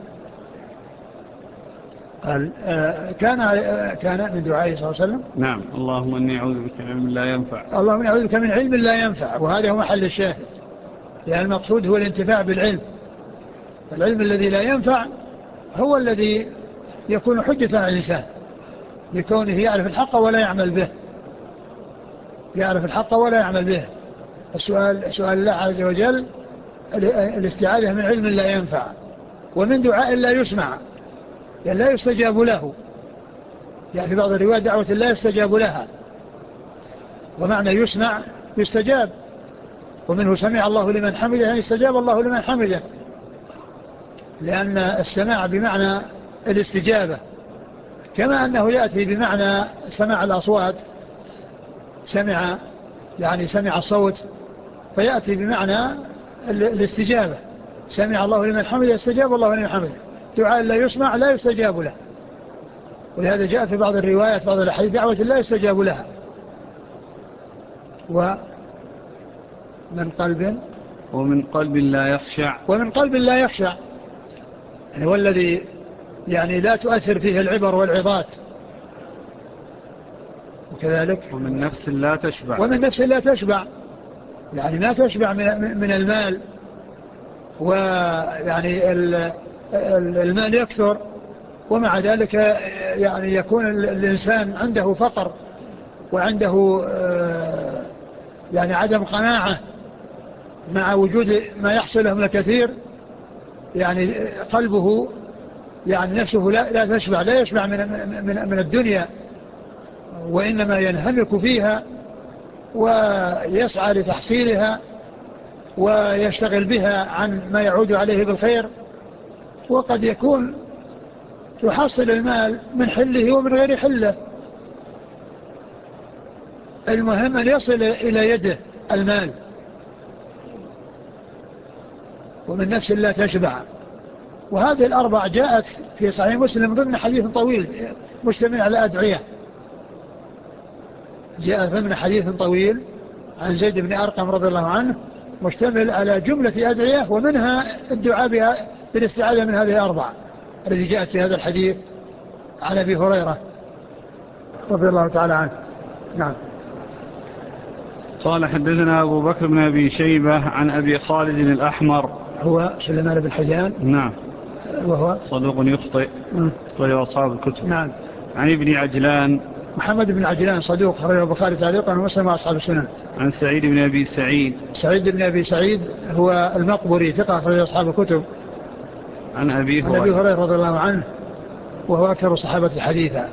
قال آه كان آه كان من دعائه صلى الله عليه وسلم: نعم، اللهم إني أعوذ بك من علم لا ينفع. اللهم إني أعوذ بك من علم لا ينفع، وهذا هو محل الشاهد، لأن المقصود هو الانتفاع بالعلم. العلم الذي لا ينفع هو الذي يكون حجة على الإنسان، لكونه يعرف الحق ولا يعمل به يعرف الحق ولا يعمل به. السؤال سؤال الله عز وجل الاستعاذة من علم لا ينفع، ومن دعاء لا يسمع، يعني لا يستجاب له. يعني في بعض الروايات دعوة لا يستجاب لها، ومعنى يسمع يستجاب، ومنه سمع الله لمن حمده، يعني استجاب الله لمن حمده، لأن السماع بمعنى الاستجابة، كما أنه يأتي بمعنى سماع الأصوات، سمع يعني سمع الصوت، فيأتي بمعنى الاستجابة. سمع الله لمن حمده، استجاب الله لمن حمده. دعاء لا يسمع لا يستجاب له، ولهذا جاء في بعض الروايات بعض الحديث: دعوة لا يستجاب لها. ومن قلب ومن قلب لا يخشع ومن قلب لا يخشع، يعني هو الذي يعني لا تؤثر فيه العبر والعظات. وكذلك ومن نفس لا تشبع ومن نفس لا تشبع، يعني ما تشبع من المال، ويعني المال يكثر، ومع ذلك يعني يكون الإنسان عنده فقر، وعنده يعني عدم قناعة مع وجود ما يحصل له من الكثير. يعني قلبه يعني نفسه لا, لا تشبع لا يشبع من, من, من الدنيا، وإنما ينهمك فيها ويسعى لتحصيلها ويشتغل بها عن ما يعود عليه بالخير. وقد يكون يحصل المال من حله ومن غير حله، المهم أن يصل إلى يده المال. ومن نفس لا تشبع، وهذه الأربع جاءت في صحيح مسلم ضمن حديث طويل مشتمل على أدعية. جاء ضمن حديث طويل عن زيد بن أرقم رضي الله عنه مشتمل على جملة أدعية، ومنها الدعاء بها بالاستعاذة من هذه الأربع التي جاءت في هذا الحديث عن أبي هريرة. رضي الله تعالى عنه. نعم. قال حدثنا أبو بكر بن أبي شيبة عن أبي خالد الأحمر هو سليمان بن حيان. نعم. وهو صدوق يخطئ وهو أصحاب الكتب. نعم. عن ابن عجلان محمد بن عجلان صدوق خرجه البخاري تعليقا ومسلم وأصحاب السنن. عن سعيد بن أبي سعيد سعيد بن أبي سعيد هو المقبري ثقة خرجه أصحاب الكتب. عن أبي هريرة. عن أبي هريرة رضي الله عنه وهو أكثر الصحابة حديثا.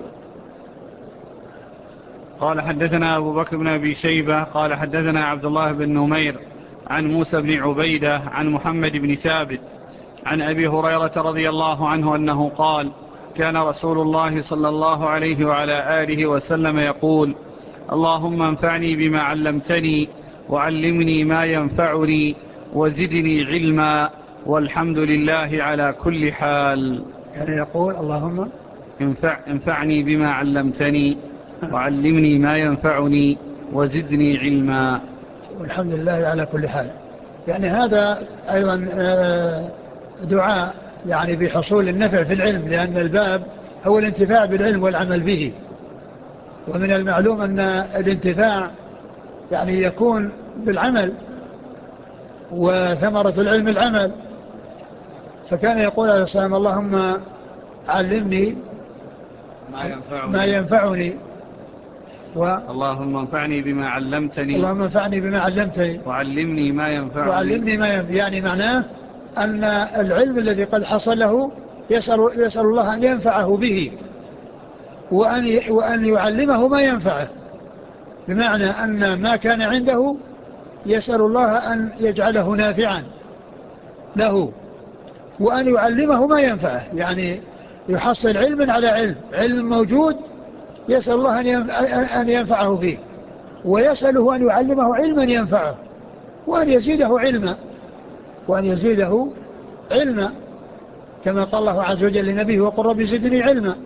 قال حدثنا أبو بكر بن أبي شيبة قال حدثنا عبد الله بن نمير عن موسى بن عبيدة عن محمد بن ثابت عن أبي هريرة رضي الله عنه أنه قال كان رسول الله صلى الله عليه وعلى آله وسلم يقول اللهم انفعني بما علمتني وعلمني ما ينفعني وزدني علما والحمد لله على كل حال. يعني يقول اللهم انفع انفعني بما علمتني وعلمني ما ينفعني وزدني علما والحمد لله على كل حال. يعني هذا أيضا دعاء يعني بحصول النفع في العلم، لأن الباب هو الانتفاع بالعلم والعمل به، ومن المعلوم أن الانتفاع يعني يكون بالعمل، وثمرة العلم العمل. فكان يقول عليه السلام اللهم علمني ما ينفعني, ما ينفعني و... اللهم انفعني بما علمتني اللهم انفعني بما علمتني وعلمني ما ينفعني وعلمني ما ينفعني. يعني معناه أن العلم الذي قد حصل له يسأل, يسأل الله أن ينفعه به وأن, ي... وأن يعلمه ما ينفعه، بمعنى أن ما كان عنده يسأل الله أن يجعله نافعا له وأن يعلمه ما ينفعه. يعني يحصل علما على علم، علم موجود يسأل الله أن ينفعه فيه، ويسأله أن يعلمه علما ينفعه وأن يزيده علما وأن يزيده علما كما قال الله عز وجل لنبيه وقل رب زدني علما.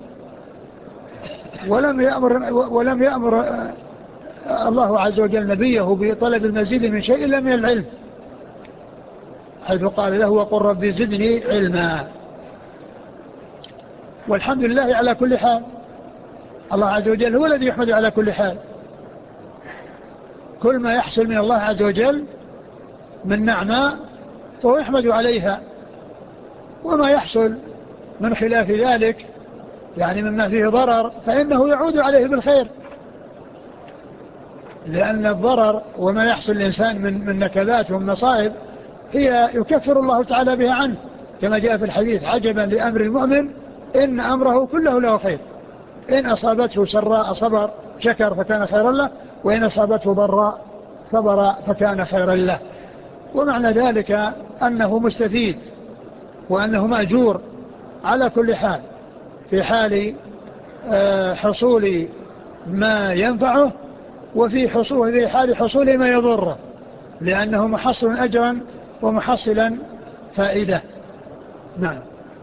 ولم يأمر, ولم يأمر الله عز وجل نبيه بطلب المزيد من شيء إلا من العلم، حيث قال له وقل رب زدني علما. والحمد لله على كل حال. الله عز وجل هو الذي يحمد على كل حال. كل ما يحصل من الله عز وجل من نعمة فهو يحمد عليها، وما يحصل من خلاف ذلك يعني مما فيه ضرر فإنه يعود عليه بالخير، لأن الضرر وما يحصل الإنسان من, من نكبات ومصائب هي يكفر الله تعالى بها عنه، كما جاء في الحديث عجبا لأمر المؤمن إن أمره كله له خير، إن أصابته سراء صبر شكر فكان خيرا له، وإن أصابته ضراء صبر فكان خيرا له. ومعنى ذلك أنه مستفيد وأنه مأجور على كل حال، في حال حصول ما ينفعه وفي حصول في حال حصول ما يضره، لأنه محصل أجرا ومحصلا فائدة. نعم.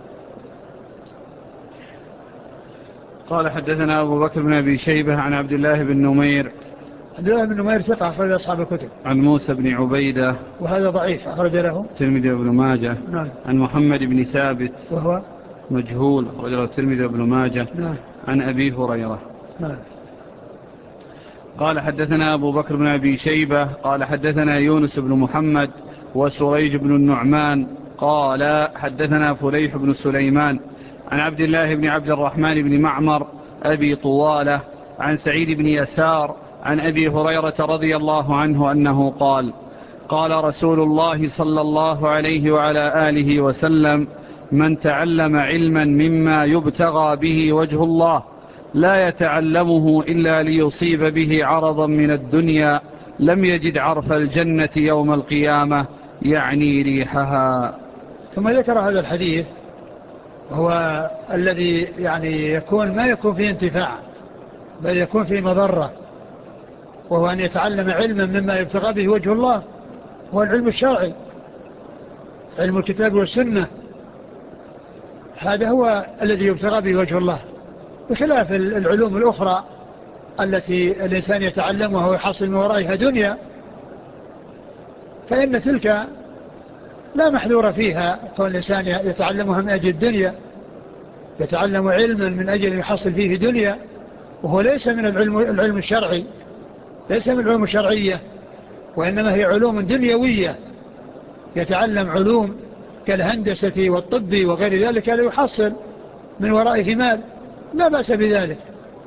قال حدثنا أبو بكر بن أبي شيبة عن عبد الله بن نمير. عبد الله بن نمير ثقة أخرج أصحاب الكتب. عن موسى بن عبيدة وهذا ضعيف أخرج له الترمذي وابن ماجه. نعم. عن محمد بن ثابت وهو مجهول أخرج له الترمذي وابن ماجه. نعم. عن أبي هريرة. نعم. قال حدثنا أبو بكر بن أبي شيبة قال حدثنا يونس بن محمد وسريج بن النعمان قال حدثنا فليح بن سليمان عن عبد الله بن عبد الرحمن بن معمر أبي طوالة عن سعيد بن يسار عن أبي هريرة رضي الله عنه أنه قال قال رسول الله صلى الله عليه وعلى آله وسلم من تعلم علما مما يبتغى به وجه الله لا يتعلمه إلا ليصيب به عرضا من الدنيا لم يجد عرف الجنة يوم القيامة يعني ريحها. ثم ذكر هذا الحديث هو الذي يعني يكون ما يكون فيه انتفاع بل يكون فيه مضرة، وهو أن يتعلم علما مما يبتغى به وجه الله، هو العلم الشرعي علم الكتاب والسنة، هذا هو الذي يبتغى به وجه الله، بخلاف العلوم الأخرى التي الإنسان يتعلمها ويحصل من ورائها دنيا، فإن تلك لا محذور فيها، كون الإنسان يتعلمها من أجل الدنيا، يتعلم علما من أجل يحصل فيه دنيا وهو ليس من العلم, العلم الشرعي، ليس من العلوم الشرعية، وإنما هي علوم دنيوية، يتعلم علوم كالهندسة والطب وغير ذلك ليحصل من ورائه مال، لا بأس بذلك.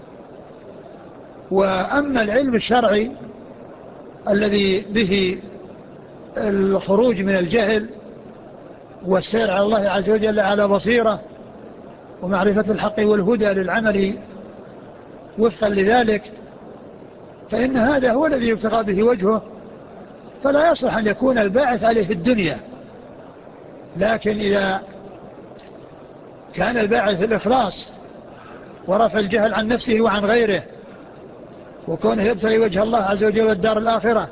وأما العلم الشرعي الذي به الخروج من الجهل والسير على الله عز وجل على بصيرة ومعرفة الحق والهدى للعمل وفقا لذلك، فإن هذا هو الذي يبتغى به وجهه، فلا يصلح أن يكون الباعث عليه في الدنيا. لكن إذا كان الباعث الإخلاص ورفع الجهل عن نفسه وعن غيره وكونه يبتغي وجه الله عز وجل والدار الآخرة،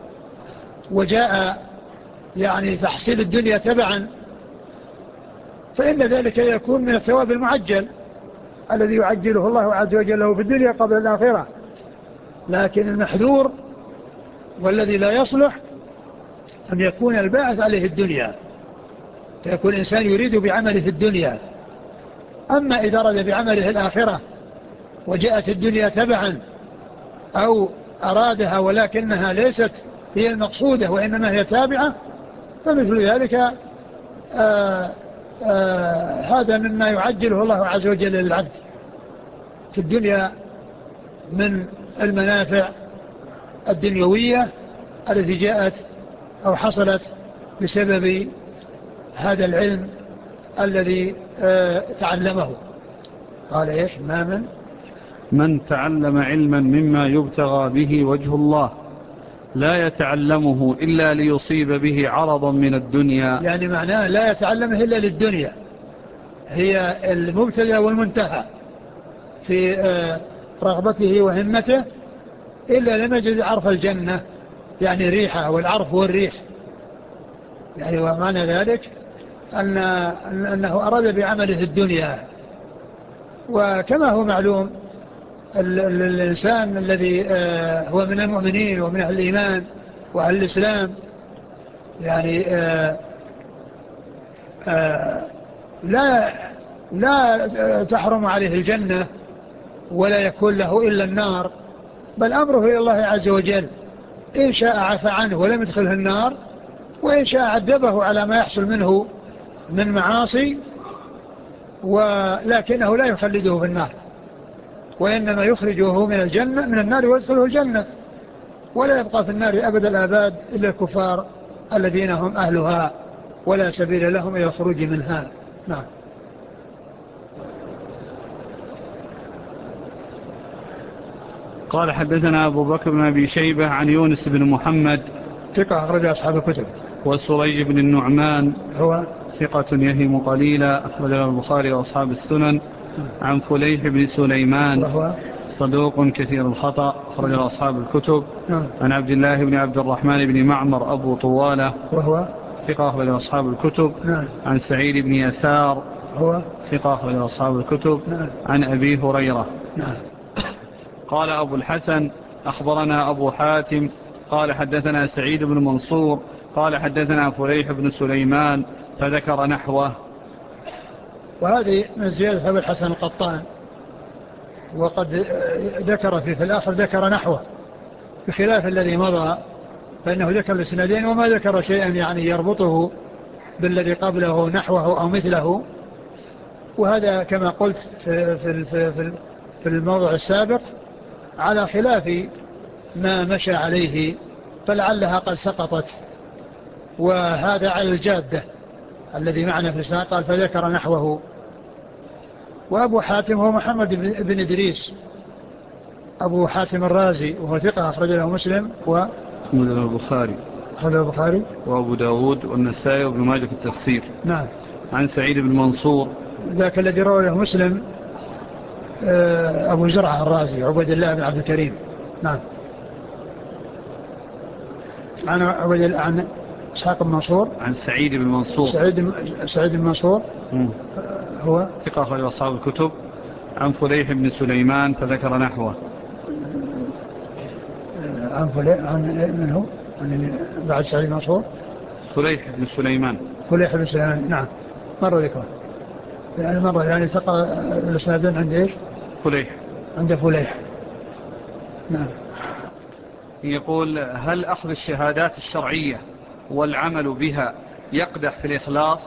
وجاء يعني تحصيل الدنيا تبعا، فإن ذلك يكون من الثواب المعجل الذي يعجله الله عز وجل له في الدنيا قبل الآخرة. لكن المحذور والذي لا يصلح أن يكون الباعث عليه الدنيا، فيكون الإنسان يريد بعمله الدنيا. أما إذا أراد بعمله الآخرة وجاءت الدنيا تبعا أو أرادها ولكنها ليست هي المقصودة وإنما هي تابعة، فمثل ذلك آآ آآ هذا مما يعجله الله عز وجل للعبد في الدنيا من المنافع الدنيوية التي جاءت أو حصلت بسبب هذا العلم الذي تعلمه. قال إيش؟ ما من من تعلم علما مما يبتغى به وجه الله لا يتعلمه إلا ليصيب به عرضا من الدنيا، يعني معناه لا يتعلمه إلا للدنيا، هي المبتدأ والمنتهى في رغبته وهمته، إلا لم يجد عرف الجنة يعني ريحها، والعرف هو الريح يعني. ومعنى ذلك أن أنه أراد بعمله الدنيا. وكما هو معلوم الإنسان الذي هو من المؤمنين ومن أهل الإيمان وأهل الإسلام يعني لا لا تحرم عليه الجنة ولا يكون له إلا النار، بل أمره إلى الله عز وجل، إن شاء عفى عنه ولم يدخله النار، وإن شاء عذبه على ما يحصل منه من معاصي، ولكنه لا يخلده في النار، وإنما يخرجه من الجنة من النار ويدخله الجنة، ولا يبقى في النار أبد الآباد إلا الكفار الذين هم أهلها ولا سبيل لهم إلى الخروج منها. نعم. قال حدثنا أبو بكر بن أبي شيبة عن يونس بن محمد ثقة أخرج أصحاب الكتب، وسريج بن النعمان هو ثقة يهم قليلا أخرجه البخاري وأصحاب السنن، عن فليح بن سليمان وهو صدوق كثير الخطأ أخرجه أصحاب الكتب، عن عبد الله بن عبد الرحمن بن معمر أبو طوالة وهو ثقة أخرجه أصحاب الكتب، عن سعيد بن يسار هو ثقة أخرجه أصحاب الكتب، عن أبي هريرة. قال أبو الحسن أخبرنا أبو حاتم قال حدثنا سعيد بن منصور قال حدثنا فليح بن سليمان فذكر نحوه. وهذه من زيادة أبو الحسن القطان، وقد ذكر في, في الآخر ذكر نحوه بخلاف الذي مضى، فإنه ذكر الإسنادين وما ذكر شيئا يعني يربطه بالذي قبله نحوه أو مثله. وهذا كما قلت في, في, في, في الموضوع السابق على خلاف ما مشى عليه، فلعلها قد سقطت، وهذا على الجادة الذي معنا في السنة. قال فذكر نحوه. وأبو حاتم هو محمد بن إدريس أبو حاتم الرازي، وهو ثقة أخرج له مسلم و البخاري أخرج له البخاري وأبو داود والنسائي وابن ماجه في التفسير. نعم. عن سعيد بن منصور ذاك الذي روى له مسلم أبو زرعة الرازي عبد الله بن عبد الكريم. نعم. عن عبد الله عن إسحاق بن منصور عن سعيد بن منصور سعيد سعيد بن منصور هو ثقة أخرج أصحاب الكتب، عن فليح بن سليمان فذكر نحوه. عن فليح عن من هو عن بعد سعيد بن منصور فليح بن سليمان فليح بن سليمان. نعم مرة ذكره يعني مرة يعني التقى الاسنادين عند ايش؟ فليح عند فليح. نعم. يقول: هل أخذ الشهادات الشرعية والعمل بها يقدح في الإخلاص؟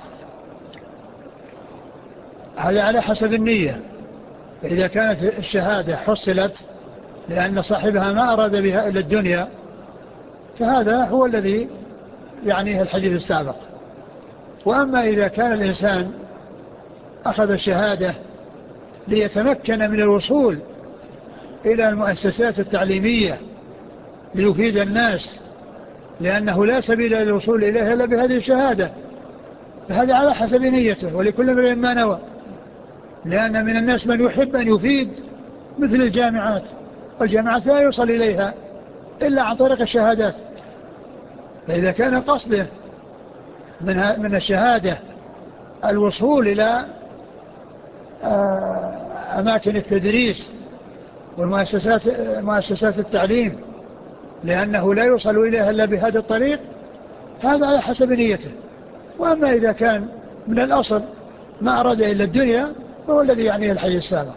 هذا على حسب النية. إذا كانت الشهادة حصلت لأن صاحبها ما أراد بها إلا الدنيا فهذا هو الذي يعنيه الحديث السابق. وأما إذا كان الإنسان أخذ الشهادة ليتمكن من الوصول إلى المؤسسات التعليمية ليفيد الناس لأنه لا سبيل للوصول إليها إلا بهذه الشهادة فهذا على حسب نيته ولكل امرئ ما نوى. لأن من الناس من يحب أن يفيد مثل الجامعات والجامعات لا يوصل إليها إلا عن طريق الشهادات. فإذا كان قصده من من الشهادة الوصول إلى أماكن التدريس والمؤسسات مؤسسات التعليم لأنه لا يوصل إليها إلا بهذا الطريق هذا على حسب نيته. وأما إذا كان من الأصل ما أراد إلا الدنيا فهو الذي يعنيه الحديث السابق.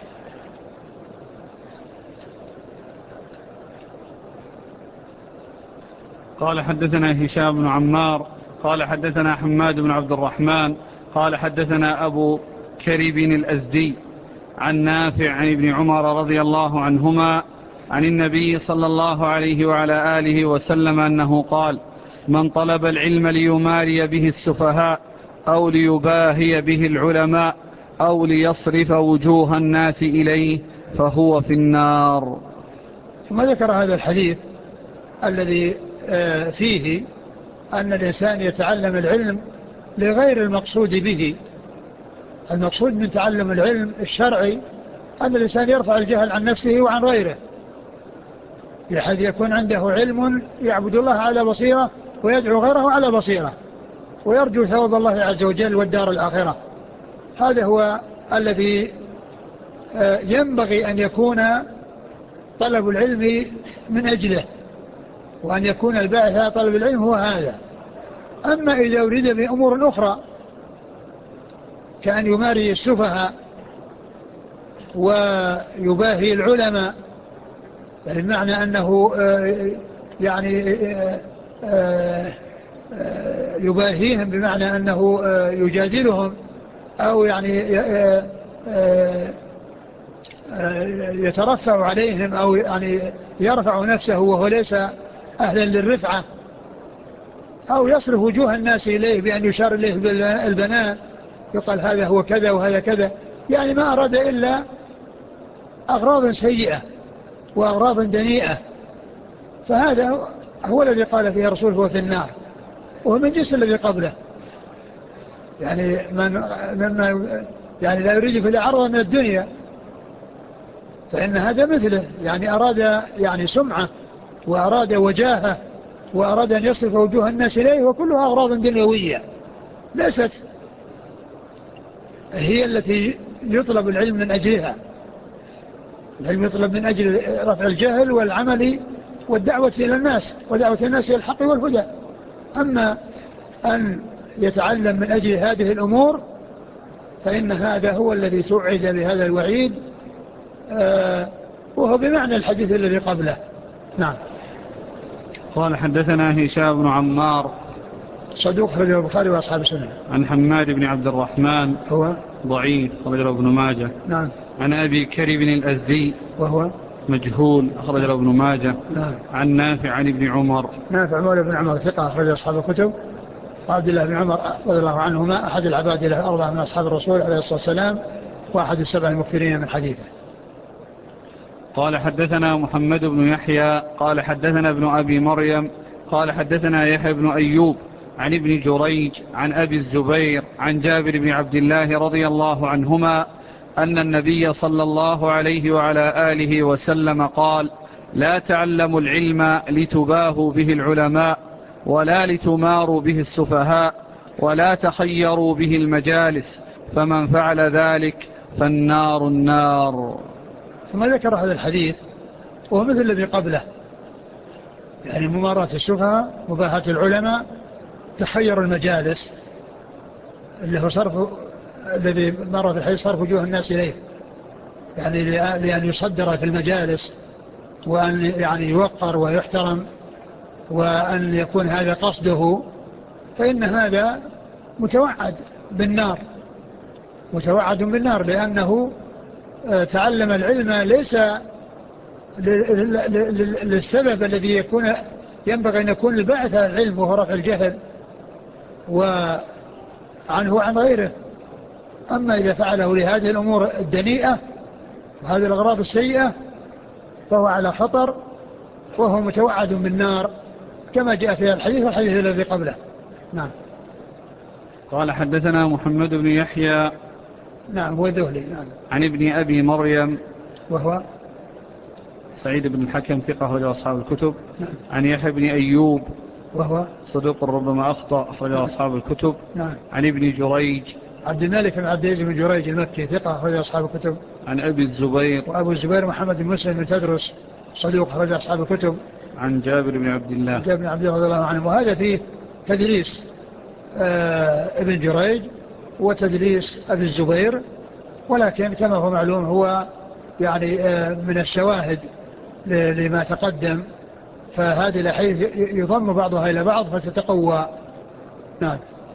قال: حدثنا هشام بن عمار قال حدثنا حماد بن عبد الرحمن قال حدثنا أبو كريب الأزدي عن نافع عن ابن عمر رضي الله عنهما عن النبي صلى الله عليه وعلى آله وسلم أنه قال: من طلب العلم ليماري به السفهاء أو ليباهي به العلماء أو ليصرف وجوه الناس إليه فهو في النار. ثم ذكر هذا الحديث الذي فيه أن الإنسان يتعلم العلم لغير المقصود به. المقصود من تعلم العلم الشرعي أن الإنسان يرفع الجهل عن نفسه وعن غيره بحيث يكون عنده علم يعبد الله على بصيرة ويدعو غيره على بصيرة ويرجو ثواب الله عز وجل والدار الآخرة. هذا هو الذي ينبغي أن يكون طلب العلم من أجله وأن يكون الباعث على طلب العلم هو هذا. أما إذا أريد بأمور أخرى كأن يماري السفهاء ويباهي العلماء بمعنى أنه يعني يباهيهم بمعنى أنه يجادلهم أو يعني يترفع عليهم أو يعني يرفع نفسه وهو ليس أهلا للرفعة أو يصرف وجوه الناس إليه بأن يشار إليه بالبنان يقال هذا هو كذا وهذا كذا يعني ما أراد إلا أغراض سيئة وأغراض دنيئة. فهذا هو الذي قال فيه الرسول هو في النار وهو من جنس الذي قبله. يعني من مما يعني لا يريد في العرض من الدنيا فإن هذا مثله يعني أراد يعني سمعة وأراد وجاهة وأراد أن يصرف وجوه الناس إليه وكلها أغراض دنيوية ليست هي التي يطلب العلم من أجلها. العلم يطلب من أجل رفع الجهل والعمل والدعوة إلى الناس ودعوة الناس إلى الحق والهدى. أما أن يتعلم من أجل هذه الأمور فإن هذا هو الذي توعد بهذا الوعيد آه وهو بمعنى الحديث الذي قبله. نعم. قال: حدثنا هشام بن عمار صدوق رجل البخاري وأصحاب السنة. عن حماد بن عبد الرحمن هو ضعيف أخرج له ابن ماجه. نعم. عن أبي كريب الأزدي وهو مجهول أخرج له ابن ماجه. نعم. عن نافع عن ابن عمر نافع مولى ابن عمر ثقة أخرج أصحاب الكتب. وعبد الله بن عمر رضي الله عنهما أحد العباد له أربعة من أصحاب الرسول عليه الصلاة والسلام وأحد السبع المكثرين من حديثه. قال: حدثنا محمد بن يحيى قال حدثنا ابن أبي مريم قال حدثنا يحيى بن أيوب عن ابن جريج عن أبي الزبير عن جابر بن عبد الله رضي الله عنهما أن النبي صلى الله عليه وعلى آله وسلم قال: لا تعلموا العلم لتباهوا به العلماء ولا لتماروا به السفهاء ولا تخيروا به المجالس فمن فعل ذلك فالنار النار. ثم ذكر هذا الحديث وهو مثل الذي قبله يعني مماراة السفهاء مباهاة العلماء تخير المجالس اللي هو صرف الذي مر في الحديث صرف وجوه الناس إليه يعني لأن يصدر في المجالس وأن يعني يوقر ويحترم وأن يكون هذا قصده، فإن هذا متوعد بالنار، متوعد بالنار، لأنه تعلم العلم ليس للسبب الذي يكون ينبغي أن يكون البعث عن العلم وهو رفع الجهل وعنه عن غيره. أما إذا فعله لهذه الأمور الدنيئة وهذه الأغراض السيئة فهو على خطر وهو متوعد بالنار كما جاء في الحديث والحديث الذي قبله. نعم. قال حدثنا محمد بن يحيى نعم هو ذهلي. نعم. عن ابن أبي مريم وهو سعيد بن الحكم ثقة أخرج أصحاب الكتب. نعم. عن يحيى بن أيوب وهو صدوق ربما أخطأ أخرج أصحاب الكتب. نعم. عن ابن جريج عبد الملك بن عبد العزيز بن جريج المكي ثقة أخرج أصحاب الكتب. عن أبي الزبير وأبو الزبير محمد بن مسلم بن تدرس صدوق أخرج أصحاب الكتب. عن جابر بن عبد الله جابر بن عبد الله رضي الله عنه. وهذا فيه تدليس آه ابن جريج وتدليس أبي الزبير، ولكن كما هو معلوم هو يعني آه من الشواهد لما تقدم، فهذه الأحاديث يضم بعضها إلى بعض فتتقوى. نعم.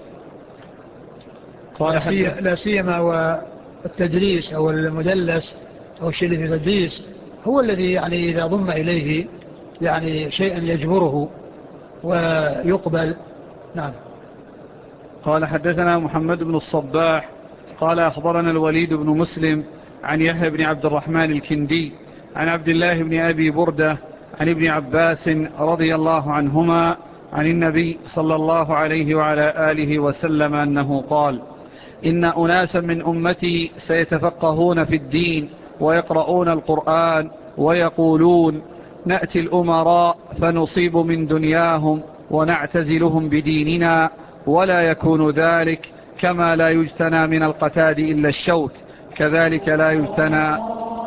لا سيما والتدليس أو المدلس أو الشيء اللي في تدليس هو الذي يعني إذا ضم إليه يعني شيئا يجبره ويقبل. نعم. قال حدثنا محمد بن الصباح قال أخبرنا الوليد بن مسلم عن يحيى بن عبد الرحمن الكندي عن عبد الله بن أبي بردة عن ابن عباس رضي الله عنهما عن النبي صلى الله عليه وعلى آله وسلم أنه قال: إن أناسا من أمتي سيتفقهون في الدين ويقرؤون القرآن ويقولون: نأتي الأمراء فنصيب من دنياهم ونعتزلهم بديننا، ولا يكون ذلك كما لا يجتنى من القتاد إلا الشوك، كذلك لا يجتنى.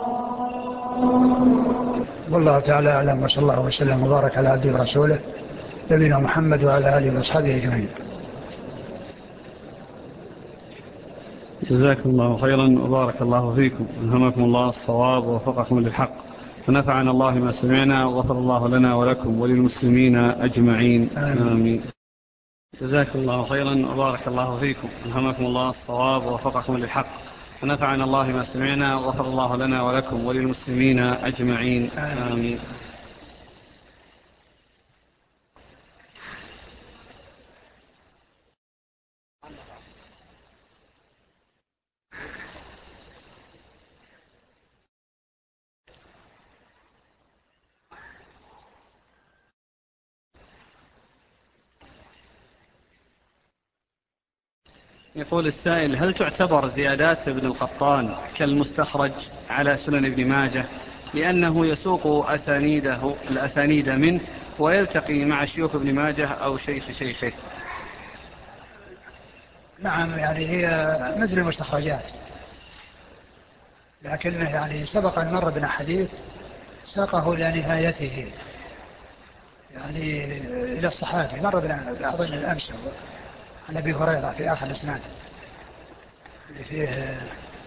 والله تعالى أعلم، وصلى الله وسلم وبارك على عبده ورسوله نبينا محمد وعلى آله وأصحابه أجمعين. جزاكم الله خيرا وبارك الله فيكم، ألهمكم الله الصواب ووفقكم للحق، ونفعنا الله ما سمعنا، وغفر الله لنا ولكم وللمسلمين أجمعين. آمين, آمين. جزاكم الله خيرا وبارك الله فيكم، ألهمكم الله الصواب ووفقكم للحق، ونفعنا الله ما سمعنا، وغفر الله لنا ولكم وللمسلمين أجمعين. آمين, آمين. يقول السائل: هل تعتبر زيادات ابن القطان كالمستخرج على سنن ابن ماجه، لأنه يسوق أسانيده الأسانيد منه ويلتقي مع شيوخ ابن ماجه أو شيخ شيخه؟ نعم، يعني هي مثل المستخرجات، لكنه يعني سبق أن مر بنا حديث ساقه إلى نهايته، يعني إلى الصحابي، مر بنا أظن الأمس عن أبي هريرة في آخر الإسناد اللي فيه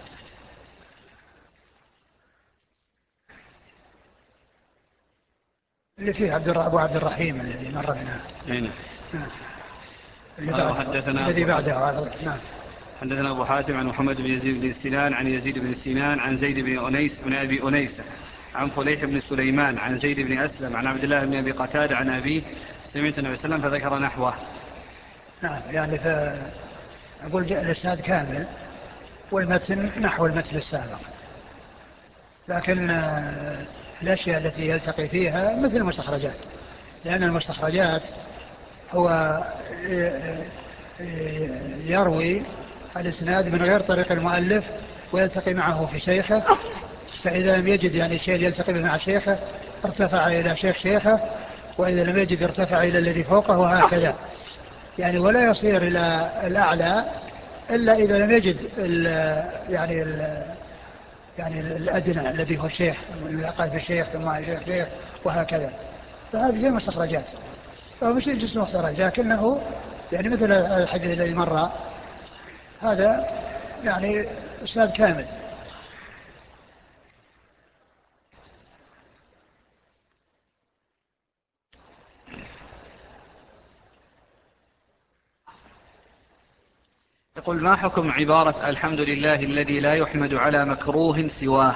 اللي فيه عبد أبو عبد الرحيم الذي مر بنا. نعم. اللي بعده الذي بعده. نعم. حدثنا أبو حاتم عن محمد بن يزيد بن سنان عن يزيد بن سنان عن زيد بن أنيس بن أبي أنيسة عن فليح بن سليمان عن زيد بن أسلم عن عبد الله بن أبي قتادة عن أبيه سمعت النبي صلى الله عليه وسلم فذكر نحوه. نعم، يعني فأقول جاء الإسناد كامل والمتن نحو المتن السابق، لكن الأشياء التي يلتقي فيها مثل المستخرجات، لأن المستخرجات هو يروي الإسناد من غير طريق المؤلف ويلتقي معه في شيخه، فإذا لم يجد يعني شيء يلتقي مع شيخه ارتفع إلى شيخ شيخه، وإذا لم يجد ارتفع إلى الذي فوقه، وهكذا يعني، ولا يصير إلى الأعلى إلا إذا لم يجد ال يعني ال يعني الأدنى الذي هو الشيخ، والأقل في الشيخ ثم شيخ شيخ وهكذا. فهذه هي المستخرجات، فهو مش جسم مستخرج، لكنه يعني مثل الحديث الذي مر هذا يعني إسناد كامل يقول ما حكم عبارة الحمد لله الذي لا يحمد على مكروه سواه؟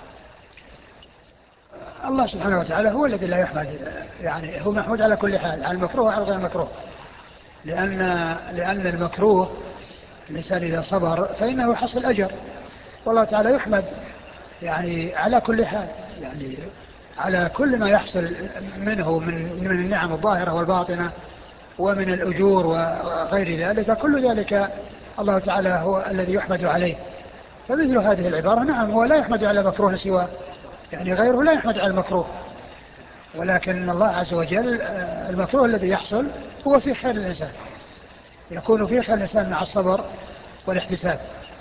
الله سبحانه وتعالى هو الذي لا يحمد، يعني هو محمود على كل حال، على المكروه وعلى غير المكروه، لأن, لأن المكروه الإنسان إذا صبر فإنه يحصل أجر، والله تعالى يحمد يعني على كل حال، يعني على كل ما يحصل منه من, من النعم الظاهرة والباطنة ومن الأجور وغير ذلك، كل ذلك الله تعالى هو الذي يحمد عليه. فمثل هذه العبارة نعم هو لا يحمد على مكروه سواه، يعني غيره لا يحمد على المكروه، ولكن الله عز وجل المكروه الذي يحصل هو في خير الإنسان، يكون في خير الإنسان مع الصبر والاحتساب.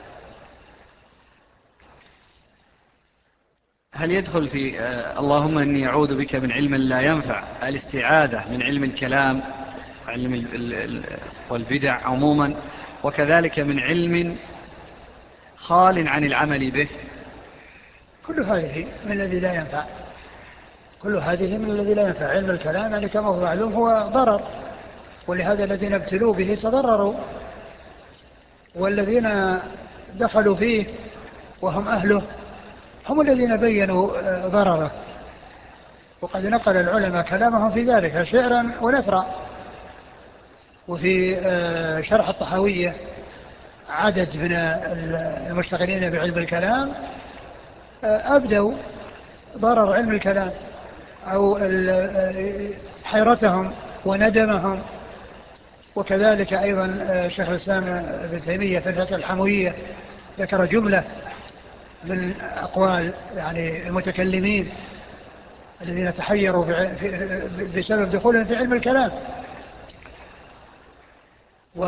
هل يدخل في اللهم إني أعوذ بك من علم لا ينفع الاستعاذة من علم الكلام علم والبدع عموما، وكذلك من علم خال عن العمل به؟ كل هذه من الذي لا ينفع، كل هذه من الذي لا ينفع. علم الكلام يعني كما هو معلوم هو ضرر، ولهذا الذين ابتلوا به تضرروا، والذين دخلوا فيه وهم أهله هم الذين بينوا ضرره، وقد نقل العلماء كلامهم في ذلك شعرا ونثرا. وفي شرح الطحاوية عدد من المشتغلين بعلم الكلام أبدوا ضرر علم الكلام أو حيرتهم وندمهم. وكذلك أيضا شيخ الإسلام ابن تيمية في الفتح الحموية ذكر جملة من أقوال يعني المتكلمين الذين تحيروا بسبب دخولهم في علم الكلام. و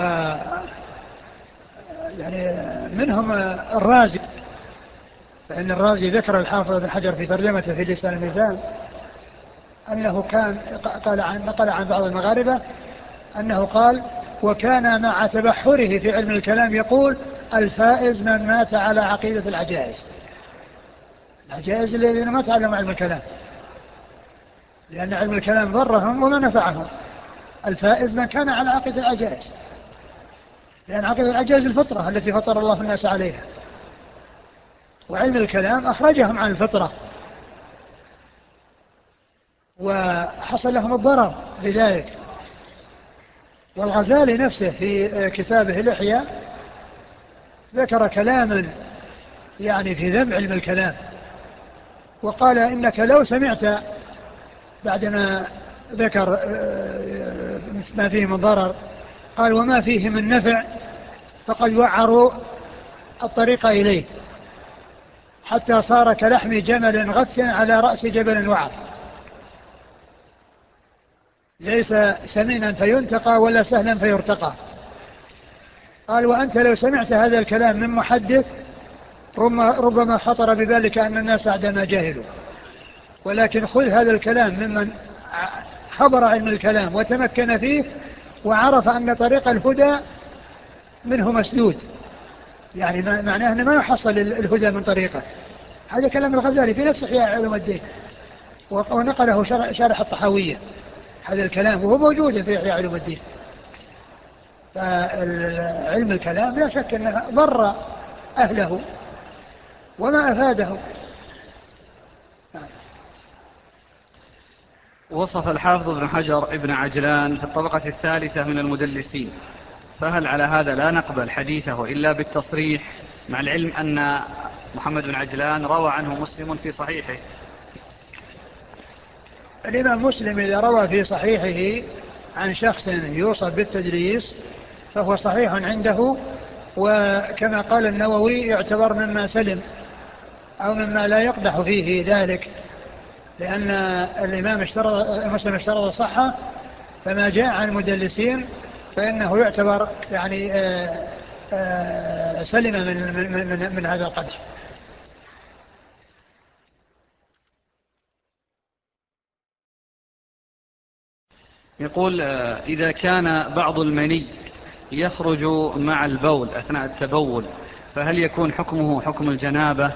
يعني منهم الرازي، فإن الرازي ذكر الحافظ ابن حجر في ترجمته في لسان الميزان أنه كان قال عن نقل عن بعض المغاربة أنه قال: وكان مع تبحره في علم الكلام يقول: الفائز من مات على عقيدة العجائز. العجائز الذين ما تعلموا علم الكلام، لأن علم الكلام ضرهم وما نفعهم. الفائز من كان على عقيدة العجائز، لأن عقيدة العجائز الفطرة التي فطر الله الناس عليها، وعلم الكلام أخرجهم عن الفطرة وحصل لهم الضرر بذلك. والغزالي نفسه في كتابه الإحياء ذكر كلاما يعني في ذم علم الكلام، وقال: إنك لو سمعت بعدما ذكر ما فيه من ضرر قال: وما فيه من نفع فقد وعروا الطريق إليه حتى صار كلحم جمل غث على رأس جبل وعر، ليس سمينا فينتقى ولا سهلا فيرتقى. قال: وأنت لو سمعت هذا الكلام من محدث ربما خطر بذلك أن الناس عندما جاهلوا، ولكن خذ هذا الكلام ممن حضر علم الكلام وتمكن فيه وعرف أن طريق الهدى منه مسدود، يعني معناه أنه ما يحصل الهدى من طريقه. هذا كلام الغزالي في نفس إحياء علوم الدين، ونقله شارح الطحاوية هذا الكلام وهو موجود في إحياء علوم الدين. فعلم الكلام لا شك أنه ضر أهله وما أفاده. وصف الحافظ ابن حجر ابن عجلان في الطبقة الثالثة من المدلسين، فهل على هذا لا نقبل حديثه إلا بالتصريح، مع العلم أن محمد بن عجلان روى عنه مسلم في صحيحه؟ الإمام مسلم إذا روى في صحيحه عن شخص يوصف بالتدليس فهو صحيح عنده، وكما قال النووي يعتبر مما سلم أو مما لا يقدح فيه ذلك، لأن الإمام اشترط مسلم اشترط الصحة، فما جاء عن المدلسين فإنه يعتبر يعني آآ آآ سلم من, من, من, من هذا القدح. يقول: إذا كان بعض المني يخرج مع البول أثناء التبول فهل يكون حكمه حكم الجنابة؟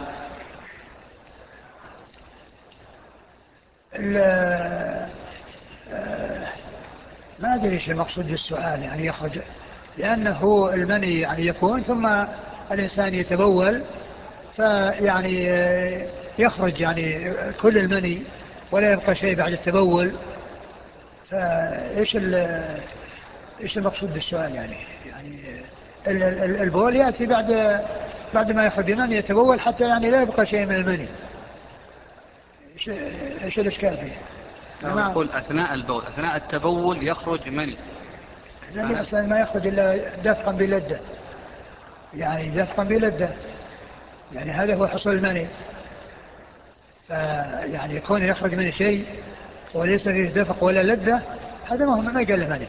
ما أدري ايش المقصود بالسؤال، يعني يخرج لأنه المني يعني يكون ثم الإنسان يتبول فيعني يخرج يعني كل المني ولا يبقى شيء بعد التبول. فإيش إيش المقصود بالسؤال يعني؟ يعني البول يأتي بعد بعد ما يخرج المني يتبول حتى يعني لا يبقى شيء من المني. إيش إيش الإشكال فيه؟ يقول أثناء البول أثناء التبول يخرج مني، لأنه أصلا ما يخرج إلا دفقا بلذة، يعني دفقا بلذة، يعني هذا هو حصول المني. فيعني يكون يخرج من شيء وليس فيه دفق ولا لذة، هذا ما هو ما يقال مني.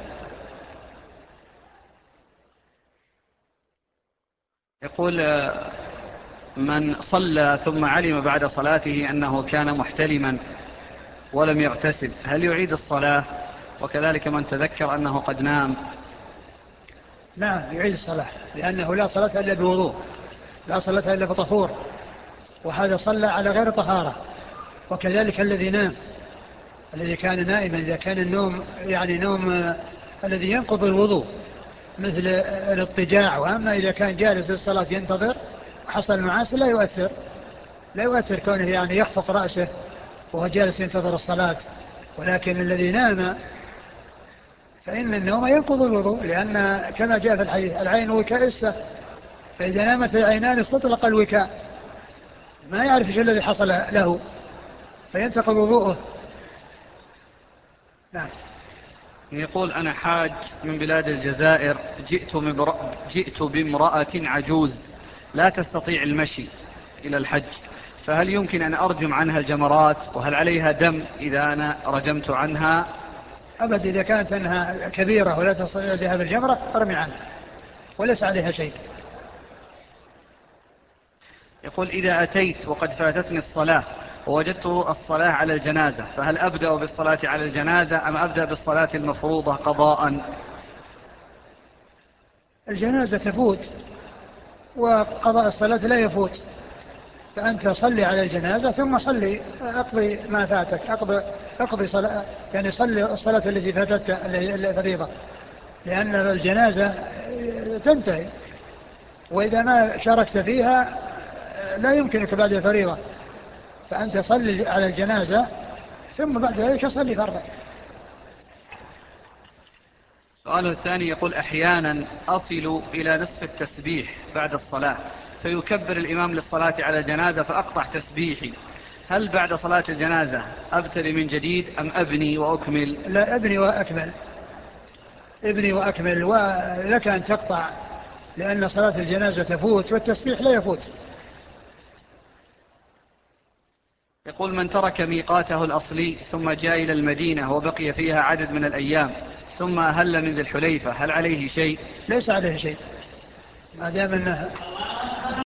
يقول من صلى ثم علم بعد صلاته أنه كان محتلما ولم يغتسل هل يعيد الصلاة؟ وكذلك من تذكر أنه قد نام. نعم يعيد الصلاة، لأنه لا صلاة إلا بوضوء، لا صلاة إلا بطهور، وهذا صلى على غير طهارة. وكذلك الذي نام، الذي كان نائما إذا كان النوم يعني نوم آه الذي ينقض الوضوء مثل الاضطجاع. وأما إذا كان جالس للصلاة ينتظر حصل معاصي لا يؤثر، لا يؤثر كونه يعني يخفق رأسه وهو جالس ينتظر الصلاة. ولكن الذي نام فإن النوم ينقض الوضوء، لأن كما جاء في الحديث العين وكائسة، فإذا نامت العينان استطلق الوكاء، ما يعرف ايش الذي حصل له فينتقض وضوءه. نعم. يقول أنا حاج من بلاد الجزائر، جئت, جئت بامرأة عجوز لا تستطيع المشي إلى الحج، فهل يمكن أن أرجم عنها الجمرات؟ وهل عليها دم إذا أنا رجمت عنها؟ أبدا، إذا كانت أنها كبيرة ولا تستطيع ذهاب الجمرة ارمي عنها وليس عليها شيء. يقول إذا أتيت وقد فاتتني الصلاة ووجدت الصلاة على الجنازة فهل أبدأ بالصلاة على الجنازة أم أبدأ بالصلاة المفروضة قضاء؟ الجنازة تفوت وقضاء الصلاة لا يفوت، فأنت صلي على الجنازة ثم صلي أقضي ما فاتك، أقضي, أقضي صلاة يعني صلي الصلاة التي فاتتك الفريضة، لأن الجنازة تنتهي وإذا ما شاركت فيها لا يمكنك بعد الفريضة، فأنت صلي على الجنازة ثم بعد ذلك صلي فرضا. سؤاله الثاني يقول أحيانا أصل إلى نصف التسبيح بعد الصلاة فيكبر الإمام للصلاة على الجنازة فأقطع تسبيحي، هل بعد صلاة الجنازة أبتدي من جديد أم أبني وأكمل؟ لا، أبني وأكمل، ابني وأكمل، ولك أن تقطع لأن صلاة الجنازة تفوت والتسبيح لا يفوت. يقول من ترك ميقاته الأصلي ثم جاء إلى المدينة وبقي فيها عدد من الأيام ثم أهل من ذي الحليفة هل عليه شيء؟ ليس عليه شيء ما دام أنه